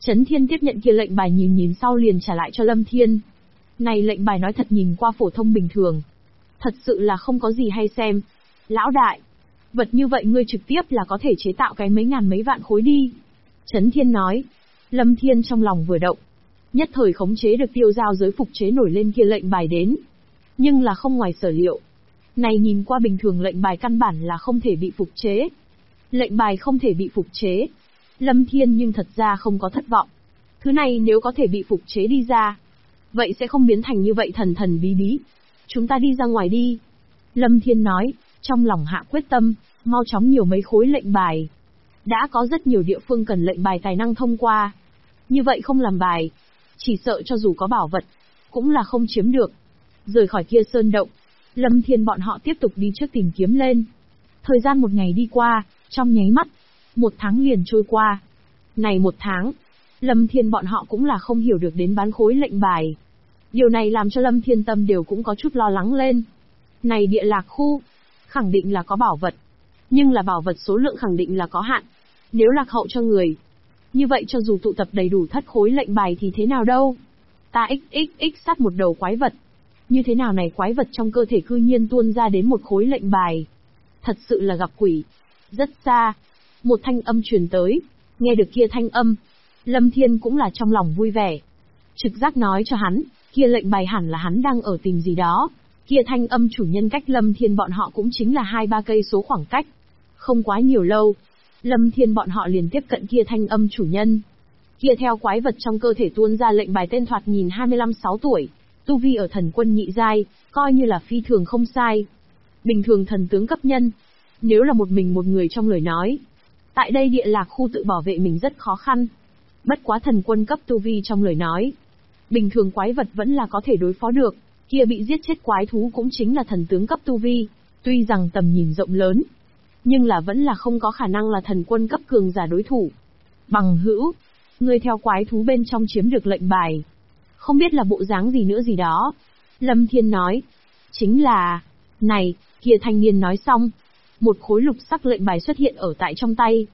Chấn Thiên tiếp nhận kia lệnh bài nhìn nhìn sau liền trả lại cho Lâm Thiên. Này lệnh bài nói thật nhìn qua phổ thông bình thường. Thật sự là không có gì hay xem. Lão đại, vật như vậy ngươi trực tiếp là có thể chế tạo cái mấy ngàn mấy vạn khối đi. Chấn Thiên nói. Lâm Thiên trong lòng vừa động. Nhất thời khống chế được tiêu giao giới phục chế nổi lên kia lệnh bài đến. Nhưng là không ngoài sở liệu. Này nhìn qua bình thường lệnh bài căn bản là không thể bị phục chế. Lệnh bài không thể bị phục chế. Lâm Thiên nhưng thật ra không có thất vọng. Thứ này nếu có thể bị phục chế đi ra, vậy sẽ không biến thành như vậy thần thần bí bí. Chúng ta đi ra ngoài đi. Lâm Thiên nói, trong lòng hạ quyết tâm, mau chóng nhiều mấy khối lệnh bài. Đã có rất nhiều địa phương cần lệnh bài tài năng thông qua. Như vậy không làm bài, chỉ sợ cho dù có bảo vật, cũng là không chiếm được. Rời khỏi kia sơn động, Lâm Thiên bọn họ tiếp tục đi trước tìm kiếm lên. Thời gian một ngày đi qua, trong nháy mắt, 1 tháng liền trôi qua. Này 1 tháng, Lâm Thiên bọn họ cũng là không hiểu được đến bán khối lệnh bài. Điều này làm cho Lâm Thiên tâm đều cũng có chút lo lắng lên. Này địa lạc khu, khẳng định là có bảo vật. Nhưng là bảo vật số lượng khẳng định là có hạn. Nếu lạc hậu cho người, như vậy cho dù tụ tập đầy đủ thất khối lệnh bài thì thế nào đâu. Ta xxx sát một đầu quái vật. Như thế nào này quái vật trong cơ thể cư nhiên tuôn ra đến một khối lệnh bài. Thật sự là gặp quỷ. Rất xa, một thanh âm truyền tới. Nghe được kia thanh âm, Lâm Thiên cũng là trong lòng vui vẻ. Trực giác nói cho hắn, kia lệnh bài hẳn là hắn đang ở tìm gì đó. Kia thanh âm chủ nhân cách Lâm Thiên bọn họ cũng chính là 2-3 cây số khoảng cách. Không quá nhiều lâu, Lâm Thiên bọn họ liền tiếp cận kia thanh âm chủ nhân. Kia theo quái vật trong cơ thể tuôn ra lệnh bài tên thoạt nhìn 25-6 tuổi, tu vi ở thần quân nhị giai, coi như là phi thường không sai. Bình thường thần tướng cấp nhân, nếu là một mình một người trong lời nói, tại đây địa lạc khu tự bảo vệ mình rất khó khăn. Bất quá thần quân cấp tu vi trong lời nói, bình thường quái vật vẫn là có thể đối phó được, kia bị giết chết quái thú cũng chính là thần tướng cấp tu vi, tuy rằng tầm nhìn rộng lớn, nhưng là vẫn là không có khả năng là thần quân cấp cường giả đối thủ. Bằng hữu, người theo quái thú bên trong chiếm được lệnh bài, không biết là bộ dáng gì nữa gì đó. Lâm Thiên nói, chính là, này, kia thanh niên nói xong, một khối lục sắc lệnh bài xuất hiện ở tại trong tay,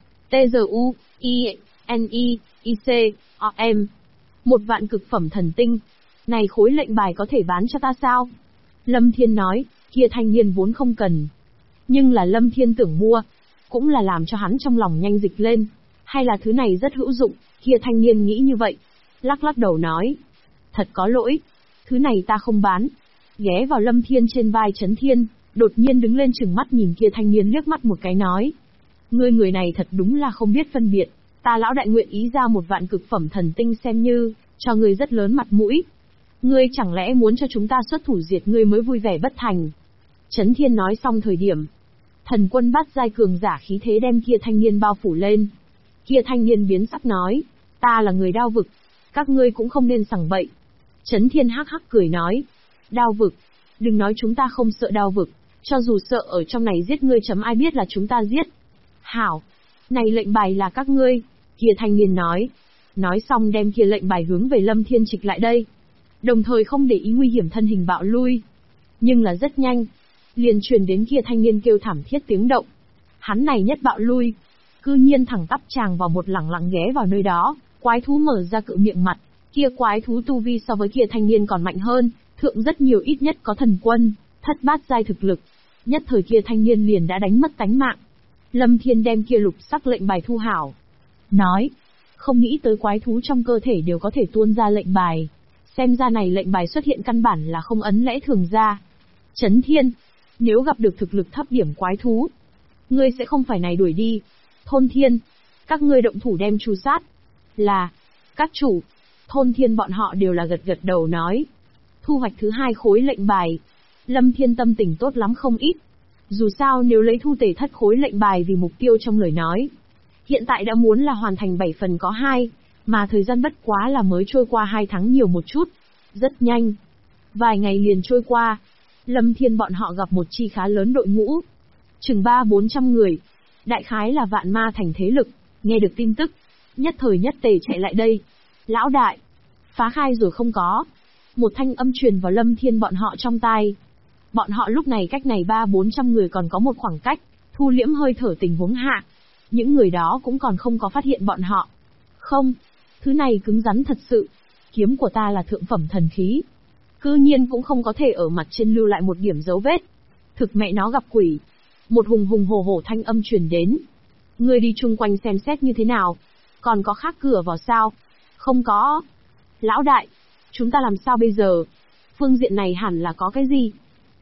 TZU-I-N-I-I-C-O-M, một vạn cực phẩm thần tinh. Này khối lệnh bài có thể bán cho ta sao? Lâm Thiên nói, kia thanh niên vốn không cần. Nhưng là Lâm Thiên tưởng mua, cũng là làm cho hắn trong lòng nhanh dịch lên. Hay là thứ này rất hữu dụng, kia thanh niên nghĩ như vậy. Lắc lắc đầu nói, thật có lỗi, thứ này ta không bán. Ghé vào Lâm Thiên trên vai Chấn Thiên, đột nhiên đứng lên trừng mắt nhìn kia thanh niên liếc mắt một cái nói. Ngươi người này thật đúng là không biết phân biệt, ta lão đại nguyện ý ra một vạn cực phẩm thần tinh xem như, cho ngươi rất lớn mặt mũi. Ngươi chẳng lẽ muốn cho chúng ta xuất thủ diệt ngươi mới vui vẻ bất thành. Chấn Thiên nói xong thời điểm, thần quân bát giai cường giả khí thế đem kia thanh niên bao phủ lên. Kia thanh niên biến sắc nói, ta là người Đao vực, các ngươi cũng không nên sằng bậy. Chấn Thiên hắc hắc cười nói, Đao vực, đừng nói chúng ta không sợ Đao vực, cho dù sợ ở trong này giết ngươi chấm ai biết là chúng ta giết. Hảo, này lệnh bài là các ngươi, kia thanh niên nói. Nói xong đem kia lệnh bài hướng về Lâm Thiên trịch lại đây. Đồng thời không để ý nguy hiểm thân hình bạo lui. Nhưng là rất nhanh, liền truyền đến kia thanh niên kêu thảm thiết tiếng động. Hắn này nhất bạo lui, cư nhiên thẳng tắp tràng vào một lẳng lặng ghé vào nơi đó, quái thú mở ra cự miệng mặt, kia quái thú tu vi so với kia thanh niên còn mạnh hơn, thượng rất nhiều ít nhất có thần quân, thất bát giai thực lực. Nhất thời kia thanh niên liền đã đánh mất tánh mạng. Lâm Thiên đem kia lục sắc lệnh bài thu hảo. Nói, không nghĩ tới quái thú trong cơ thể đều có thể tuôn ra lệnh bài. Xem ra này lệnh bài xuất hiện căn bản là không ấn lẽ thường ra. Chấn Thiên, nếu gặp được thực lực thấp điểm quái thú, ngươi sẽ không phải này đuổi đi. Thôn Thiên, các ngươi động thủ đem tru sát. Là, các chủ, Thôn Thiên bọn họ đều là gật gật đầu nói. Thu hoạch thứ 2 khối lệnh bài. Lâm Thiên tâm tình tốt lắm không ít. Dù sao nếu lấy thu tể thất khối lệnh bài vì mục tiêu trong lời nói, hiện tại đã muốn là hoàn thành 7 phần có 2, mà thời gian bất quá là mới trôi qua 2 tháng nhiều một chút. Rất nhanh. Vài ngày liền trôi qua, Lâm Thiên bọn họ gặp một chi khá lớn đội ngũ. Chừng 300-400 người. Đại khái là Vạn Ma thành thế lực, nghe được tin tức, nhất thời nhất tề chạy lại đây. Lão đại, phá khai rồi không có. Một thanh âm truyền vào Lâm Thiên bọn họ trong tai. Bọn họ lúc này cách này 300-400 người còn có một khoảng cách, thu liễm hơi thở tình huống hạ. Những người đó cũng còn không có phát hiện bọn họ. Không, Thứ này cứng rắn thật sự. Kiếm của ta là thượng phẩm thần khí. Cư nhiên cũng không có thể ở mặt trên lưu lại một điểm dấu vết. Thực mẹ nó gặp quỷ. Một hùng hùng hổ hổ thanh âm truyền đến. Ngươi đi chung quanh xem xét như thế nào. Còn có khác cửa vào sao? Không có. Lão đại, chúng ta làm sao bây giờ? Phương diện này hẳn là có cái gì?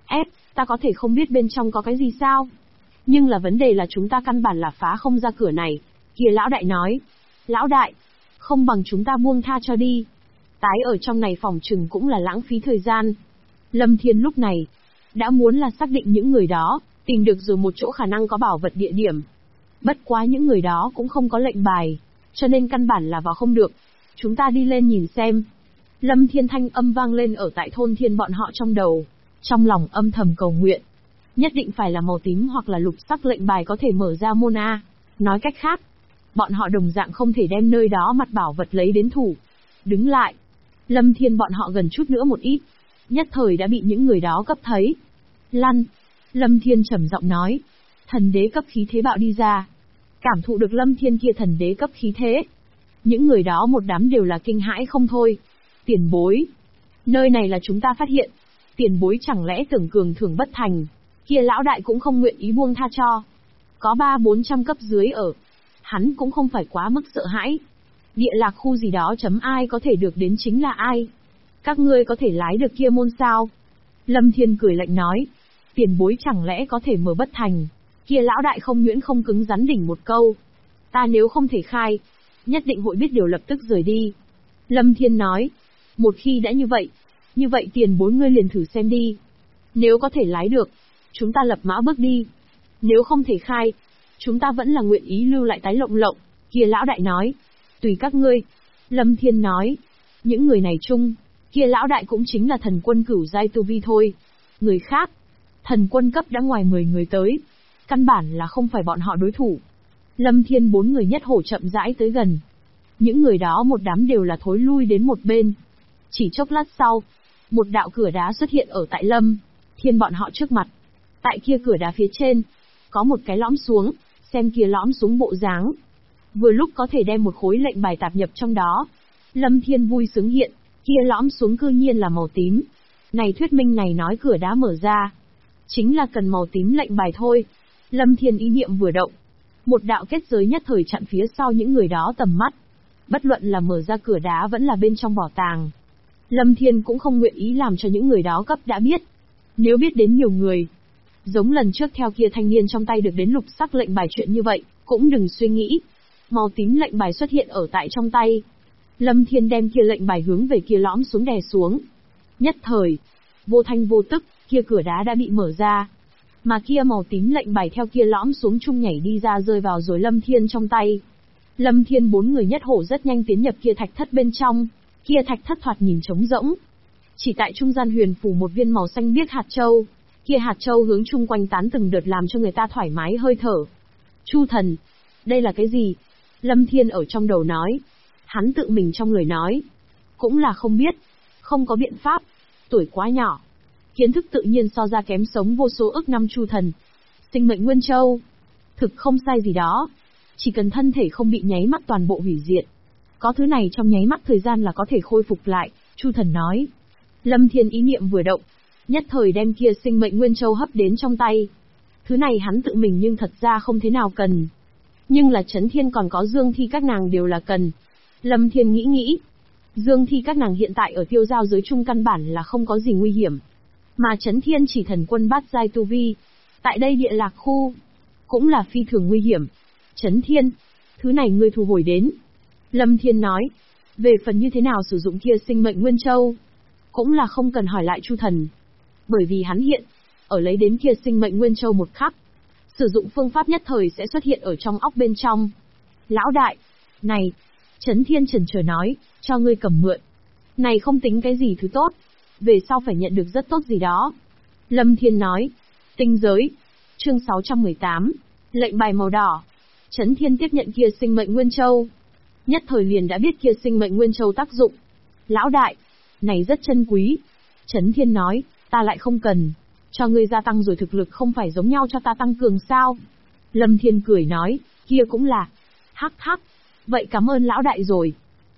Ta có thể không biết bên trong có cái gì sao? Nhưng là vấn đề là chúng ta căn bản là phá không ra cửa này. Kia lão đại nói. Lão đại, không bằng chúng ta buông tha cho đi. Tái ở trong này phòng trừng cũng là lãng phí thời gian. Lâm Thiên lúc này, đã muốn là xác định những người đó, tìm được rồi một chỗ khả năng có bảo vật địa điểm. Bất quá những người đó cũng không có lệnh bài, cho nên căn bản là vào không được. Chúng ta đi lên nhìn xem. Lâm Thiên thanh âm vang lên ở tại thôn thiên bọn họ trong đầu. Trong lòng âm thầm cầu nguyện. Nhất định phải là màu tím hoặc là lục sắc lệnh bài có thể mở ra môn A. Nói cách khác, bọn họ đồng dạng không thể đem nơi đó mặt bảo vật lấy đến thủ. Đứng lại. Lâm Thiên bọn họ gần chút nữa một ít. Nhất thời đã bị những người đó cấp thấy. Lăn. Lâm Thiên trầm giọng nói. Thần đế cấp khí thế bạo đi ra. Cảm thụ được Lâm Thiên kia thần đế cấp khí thế. Những người đó một đám đều là kinh hãi không thôi. Tiền bối. Nơi này là chúng ta phát hiện. Tiền bối chẳng lẽ tưởng cường thưởng bất thành. Kia lão đại cũng không nguyện ý buông tha cho. Có 300-400 cấp dưới ở. Hắn cũng không phải quá mức sợ hãi. Địa lạc khu gì đó chấm ai có thể được đến chính là ai. Các ngươi có thể lái được kia môn sao? Lâm Thiên cười lạnh nói. Tiền bối chẳng lẽ có thể mở bất thành. Kia lão đại không nhuyễn không cứng rắn đỉnh một câu. Ta nếu không thể khai, nhất định hội biết điều lập tức rời đi. Lâm Thiên nói. Một khi đã như vậy tiền bối ngươi liền thử xem đi. Nếu có thể lái được, chúng ta lập mã bước đi. Nếu không thể khai, chúng ta vẫn là nguyện ý lưu lại tái lộng lộng. Kia lão đại nói. Tùy các ngươi. Lâm Thiên nói. Những người này chung, kia lão đại cũng chính là thần quân cửu giai tu vi thôi. Người khác, thần quân cấp đã ngoài 10 người tới. Căn bản là không phải bọn họ đối thủ. Lâm Thiên 4 người nhất hổ chậm rãi tới gần. Những người đó một đám đều là thối lui đến một bên. Chỉ chốc lát sau, một đạo cửa đá xuất hiện ở tại Lâm Thiên bọn họ trước mặt. Tại kia cửa đá phía trên, có một cái lõm xuống, xem kia lõm xuống bộ dáng. Vừa lúc có thể đem một khối lệnh bài tạp nhập trong đó. Lâm Thiên vui sướng hiện, kia lõm xuống cư nhiên là màu tím. Này thuyết minh này nói cửa đá mở ra. Chính là cần màu tím lệnh bài thôi. Lâm Thiên ý niệm vừa động. Một đạo kết giới nhất thời chặn phía sau những người đó tầm mắt. Bất luận là mở ra cửa đá vẫn là bên trong bảo tàng. Lâm Thiên cũng không nguyện ý làm cho những người đó cấp đã biết. Nếu biết đến nhiều người, giống lần trước theo kia thanh niên trong tay được đến lục sắc lệnh bài chuyện như vậy, cũng đừng suy nghĩ. Màu tím lệnh bài xuất hiện ở tại trong tay. Lâm Thiên đem kia lệnh bài hướng về kia lõm xuống đè xuống. Nhất thời, vô thanh vô tức, kia cửa đá đã bị mở ra. Mà kia màu tím lệnh bài theo kia lõm xuống chung nhảy đi ra rơi vào rồi Lâm Thiên trong tay. Lâm Thiên 4 người nhất hổ rất nhanh tiến nhập kia thạch thất bên trong. Kia thạch thất thoạt nhìn trống rỗng. Chỉ tại trung gian huyền phủ một viên màu xanh biếc hạt châu. Kia hạt châu hướng chung quanh tán từng đợt làm cho người ta thoải mái hơi thở. Chu thần, đây là cái gì? Lâm Thiên ở trong đầu nói. Hắn tự mình trong lời nói. Cũng là không biết. Không có biện pháp. Tuổi quá nhỏ. Kiến thức tự nhiên so ra kém sống vô số ức năm Chu thần. Sinh mệnh Nguyên Châu. Thực không sai gì đó. Chỉ cần thân thể không bị nháy mắt toàn bộ hủy diệt. Có thứ này trong nháy mắt thời gian là có thể khôi phục lại, Chu thần nói. Lâm Thiên ý niệm vừa động. Nhất thời đem kia sinh mệnh Nguyên Châu hấp đến trong tay. Thứ này hắn tự mình nhưng thật ra không thế nào cần. Nhưng là Chấn Thiên còn có Dương Thi các nàng đều là cần. Lâm Thiên nghĩ. Dương Thi các nàng hiện tại ở tiêu giao giới trung căn bản là không có gì nguy hiểm. Mà Chấn Thiên chỉ thần quân bát giai tu vi. Tại đây địa lạc khu, cũng là phi thường nguy hiểm. Chấn Thiên, thứ này ngươi thu hồi đến. Lâm Thiên nói. Về phần như thế nào sử dụng kia sinh mệnh Nguyên Châu, cũng là không cần hỏi lại Chu thần. Bởi vì hắn hiện, ở lấy đến kia sinh mệnh Nguyên Châu một khắc. Sử dụng phương pháp nhất thời sẽ xuất hiện ở trong óc bên trong. Lão đại, này, Chấn Thiên chần chờ nói, cho ngươi cầm mượn. Này không tính cái gì thứ tốt, về sau phải nhận được rất tốt gì đó. Lâm Thiên nói, tinh giới, chương 618, lệnh bài màu đỏ. Chấn Thiên tiếp nhận kia sinh mệnh Nguyên Châu. Nhất thời liền đã biết kia sinh mệnh Nguyên Châu tác dụng. Lão đại, này rất chân quý. Chấn Thiên nói, ta lại không cần. Cho ngươi gia tăng rồi thực lực không phải giống nhau cho ta tăng cường sao? Lâm Thiên cười nói, kia cũng là. Hắc hắc, vậy cảm ơn lão đại rồi.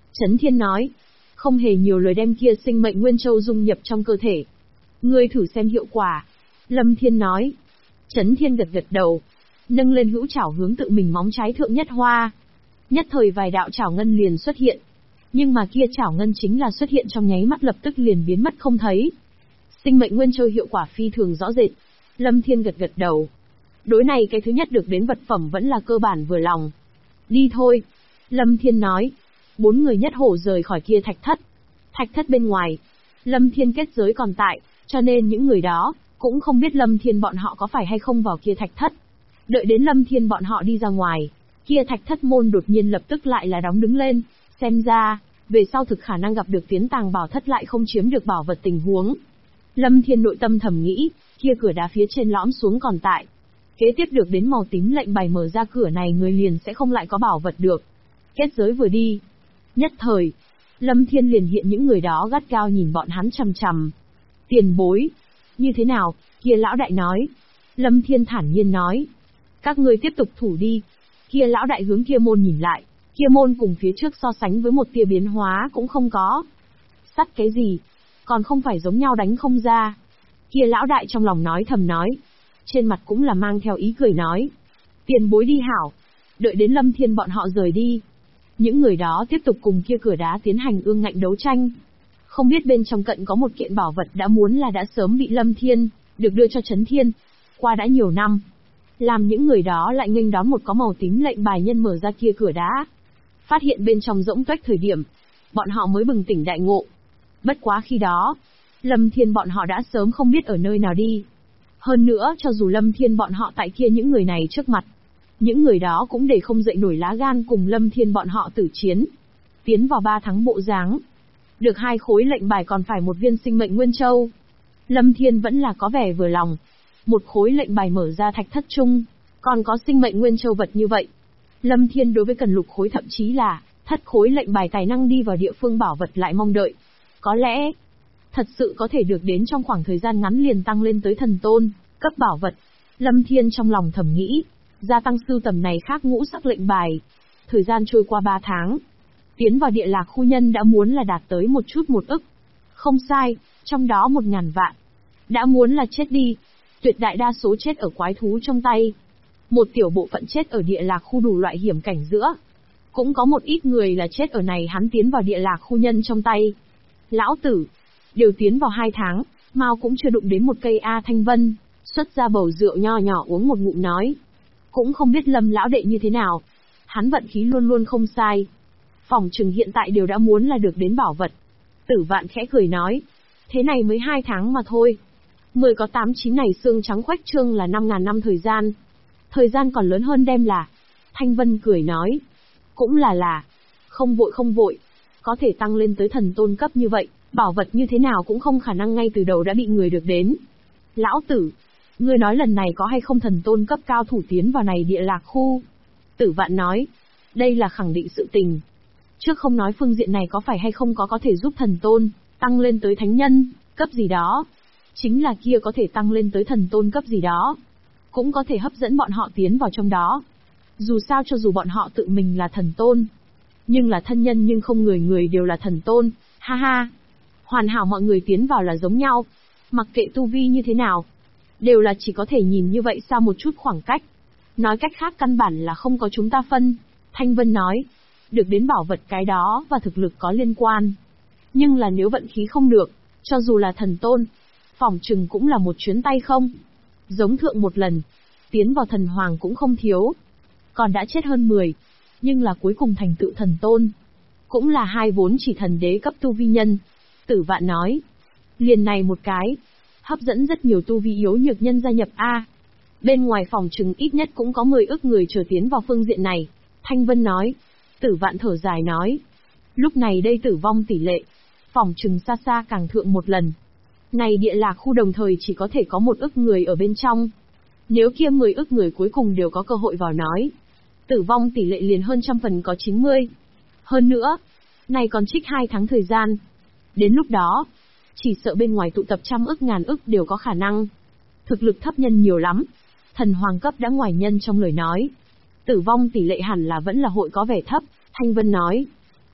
Chấn Thiên nói. Không hề nhiều lời đem kia sinh mệnh Nguyên Châu dung nhập trong cơ thể. Ngươi thử xem hiệu quả. Lâm Thiên nói. Chấn Thiên gật gật đầu. Nâng lên hữu chảo hướng tự mình móng trái thượng nhất hoa. Nhất thời vài đạo chảo ngân liền xuất hiện. Nhưng mà kia chảo ngân chính là xuất hiện trong nháy mắt lập tức liền biến mất không thấy. Sinh mệnh Nguyên Châu hiệu quả phi thường rõ rệt. Lâm Thiên gật gật đầu. Đối này cái thứ nhất được đến vật phẩm vẫn là cơ bản vừa lòng. Đi thôi. Lâm Thiên nói. 4 người nhất hổ rời khỏi kia thạch thất. Thạch thất bên ngoài. Lâm Thiên kết giới còn tại, cho nên những người đó cũng không biết Lâm Thiên bọn họ có phải hay không vào kia thạch thất. Đợi đến Lâm Thiên bọn họ đi ra ngoài, kia thạch thất môn đột nhiên lập tức lại là đóng đứng lên. Xem ra, về sau thực khả năng gặp được tiến tàng bảo thất lại không chiếm được bảo vật tình huống. Lâm Thiên nội tâm thầm nghĩ, kia cửa đá phía trên lõm xuống còn tại. Kế tiếp được đến màu tím lệnh bài mở ra cửa này người liền sẽ không lại có bảo vật được. Kết giới vừa đi. Nhất thời, Lâm Thiên liền hiện những người đó gắt gao nhìn bọn hắn chằm chằm. Tiền bối. Như thế nào? Kia lão đại nói. Lâm Thiên thản nhiên nói. Các ngươi tiếp tục thủ đi. Kia lão đại hướng kia môn nhìn lại. Kia môn cùng phía trước so sánh với một tia biến hóa cũng không có. Sắt cái gì? Còn không phải giống nhau đánh không ra. Kia lão đại trong lòng nói thầm nói. Trên mặt cũng là mang theo ý cười nói. Tiền bối đi hảo. Đợi đến Lâm Thiên bọn họ rời đi. Những người đó tiếp tục cùng kia cửa đá tiến hành ương ngạnh đấu tranh. Không biết bên trong cận có một kiện bảo vật đã muốn là đã sớm bị Lâm Thiên được đưa cho Chấn Thiên. Qua đã nhiều năm. Làm những người đó lại nghênh đón một có màu tím lệnh bài nhân mở ra kia cửa đá. Phát hiện bên trong rỗng tuếch thời điểm. Bọn họ mới bừng tỉnh đại ngộ. Bất quá khi đó, Lâm Thiên bọn họ đã sớm không biết ở nơi nào đi. Hơn nữa cho dù Lâm Thiên bọn họ tại kia những người này trước mặt, những người đó cũng để không dậy nổi lá gan cùng Lâm Thiên bọn họ tử chiến. Tiến vào 3 tháng bộ dáng. Được 2 khối lệnh bài còn phải một viên sinh mệnh Nguyên Châu. Lâm Thiên vẫn là có vẻ vừa lòng. Một khối lệnh bài mở ra thạch thất chung, còn có sinh mệnh Nguyên Châu vật như vậy. Lâm Thiên đối với cần lục khối thậm chí là thất khối lệnh bài tài năng đi vào địa phương bảo vật lại mong đợi. Có lẽ, thật sự có thể được đến trong khoảng thời gian ngắn liền tăng lên tới thần tôn, cấp bảo vật. Lâm Thiên trong lòng thầm nghĩ, gia tăng sưu tầm này khác ngũ sắc lệnh bài. Thời gian trôi qua 3 tháng. Tiến vào địa lạc khu nhân đã muốn là đạt tới một chút 1 ức. Không sai, trong đó 1000 vạn. Đã muốn là chết đi. Tuyệt đại đa số chết ở quái thú trong tay. Một tiểu bộ phận chết ở địa lạc khu đủ loại hiểm cảnh giữa. Cũng có một ít người là chết ở này hắn tiến vào địa lạc khu nhân trong tay. Lão tử, đều tiến vào 2 tháng, Mao cũng chưa đụng đến một cây A Thanh Vân, xuất ra bầu rượu nho nhỏ uống một ngụm nói. Cũng không biết Lâm lão đệ như thế nào. Hắn vận khí luôn luôn không sai. Phỏng chừng hiện tại đều đã muốn là được đến bảo vật. Tử Vạn khẽ cười nói. Thế này mới 2 tháng mà thôi. 10 có 8 9 này xương trắng khoách trương là 5.000 năm thời gian. Thời gian còn lớn hơn đem là. Thanh Vân cười nói. Cũng là. Không vội. Có thể tăng lên tới thần tôn cấp như vậy, bảo vật như thế nào cũng không khả năng ngay từ đầu đã bị người được đến. Lão tử, ngươi nói lần này có hay không thần tôn cấp cao thủ tiến vào này địa lạc khu? Tử Vạn nói. Đây là khẳng định sự tình. Trước không nói phương diện này có phải hay không có thể giúp thần tôn tăng lên tới thánh nhân cấp gì đó. Chính là kia có thể tăng lên tới thần tôn cấp gì đó. Cũng có thể hấp dẫn bọn họ tiến vào trong đó. Dù sao cho dù bọn họ tự mình là thần tôn, nhưng là thân nhân nhưng không người người đều là thần tôn, ha ha. Hoàn hảo mọi người tiến vào là giống nhau. Mặc kệ tu vi như thế nào, đều là chỉ có thể nhìn như vậy xa một chút khoảng cách. Nói cách khác căn bản là không có chúng ta phân. Thanh Vân nói, được đến bảo vật cái đó và thực lực có liên quan. Nhưng là nếu vận khí không được, cho dù là thần tôn, phỏng chừng cũng là một chuyến tay không. Giống thượng một lần, tiến vào thần hoàng cũng không thiếu. Còn đã chết hơn 10, nhưng là cuối cùng thành tựu thần tôn. Cũng là 2 vốn chỉ thần đế cấp tu vi nhân. Tử Vạn nói, liền này một cái, hấp dẫn rất nhiều tu vi yếu nhược nhân gia nhập A. Bên ngoài phòng trừng ít nhất cũng có 10 ức người chờ tiến vào phương diện này. Thanh Vân nói. Tử Vạn thở dài nói. Lúc này đây tử vong tỷ lệ, phòng trừng xa xa càng thượng một lần. Này địa lạc khu đồng thời chỉ có thể có 1 ức người ở bên trong. Nếu kia 10 ức người cuối cùng đều có cơ hội vào nói, tử vong tỷ lệ liền hơn trăm phần có 90. Hơn nữa, này còn trích 2 tháng thời gian. Đến lúc đó, chỉ sợ bên ngoài tụ tập trăm ức ngàn ức đều có khả năng. Thực lực thấp nhân nhiều lắm. Thần hoàng cấp đã ngoài nhân trong lời nói. Tử vong tỷ lệ hẳn là vẫn là hội có vẻ thấp, Thanh Vân nói.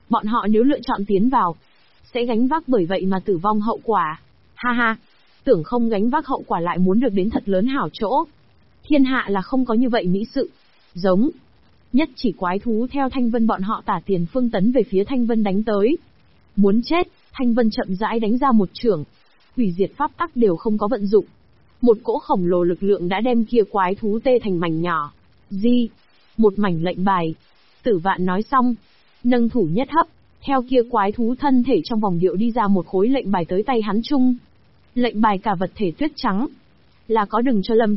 Bọn họ nếu lựa chọn tiến vào, sẽ gánh vác bởi vậy mà tử vong hậu quả. Ha ha, tưởng không gánh vác hậu quả lại muốn được đến thật lớn hảo chỗ. Thiên hạ là không có như vậy mỹ sự. Giống. Nhất chỉ quái thú theo Thanh Vân bọn họ tả tiền phương tấn về phía Thanh Vân đánh tới. Muốn chết, Thanh Vân chậm rãi đánh ra một chưởng. Hủy diệt pháp tắc đều không có vận dụng. Một cỗ khổng lồ lực lượng đã đem kia quái thú tê thành mảnh nhỏ. Di. Một mảnh lệnh bài. Tử Vạn nói xong. Nâng thủ nhất hấp, theo kia quái thú thân thể trong vòng điệu đi ra một khối lệnh bài tới tay hắn chung. Lệnh bài cả vật thể tuyết trắng. Là có đừng cho Lâm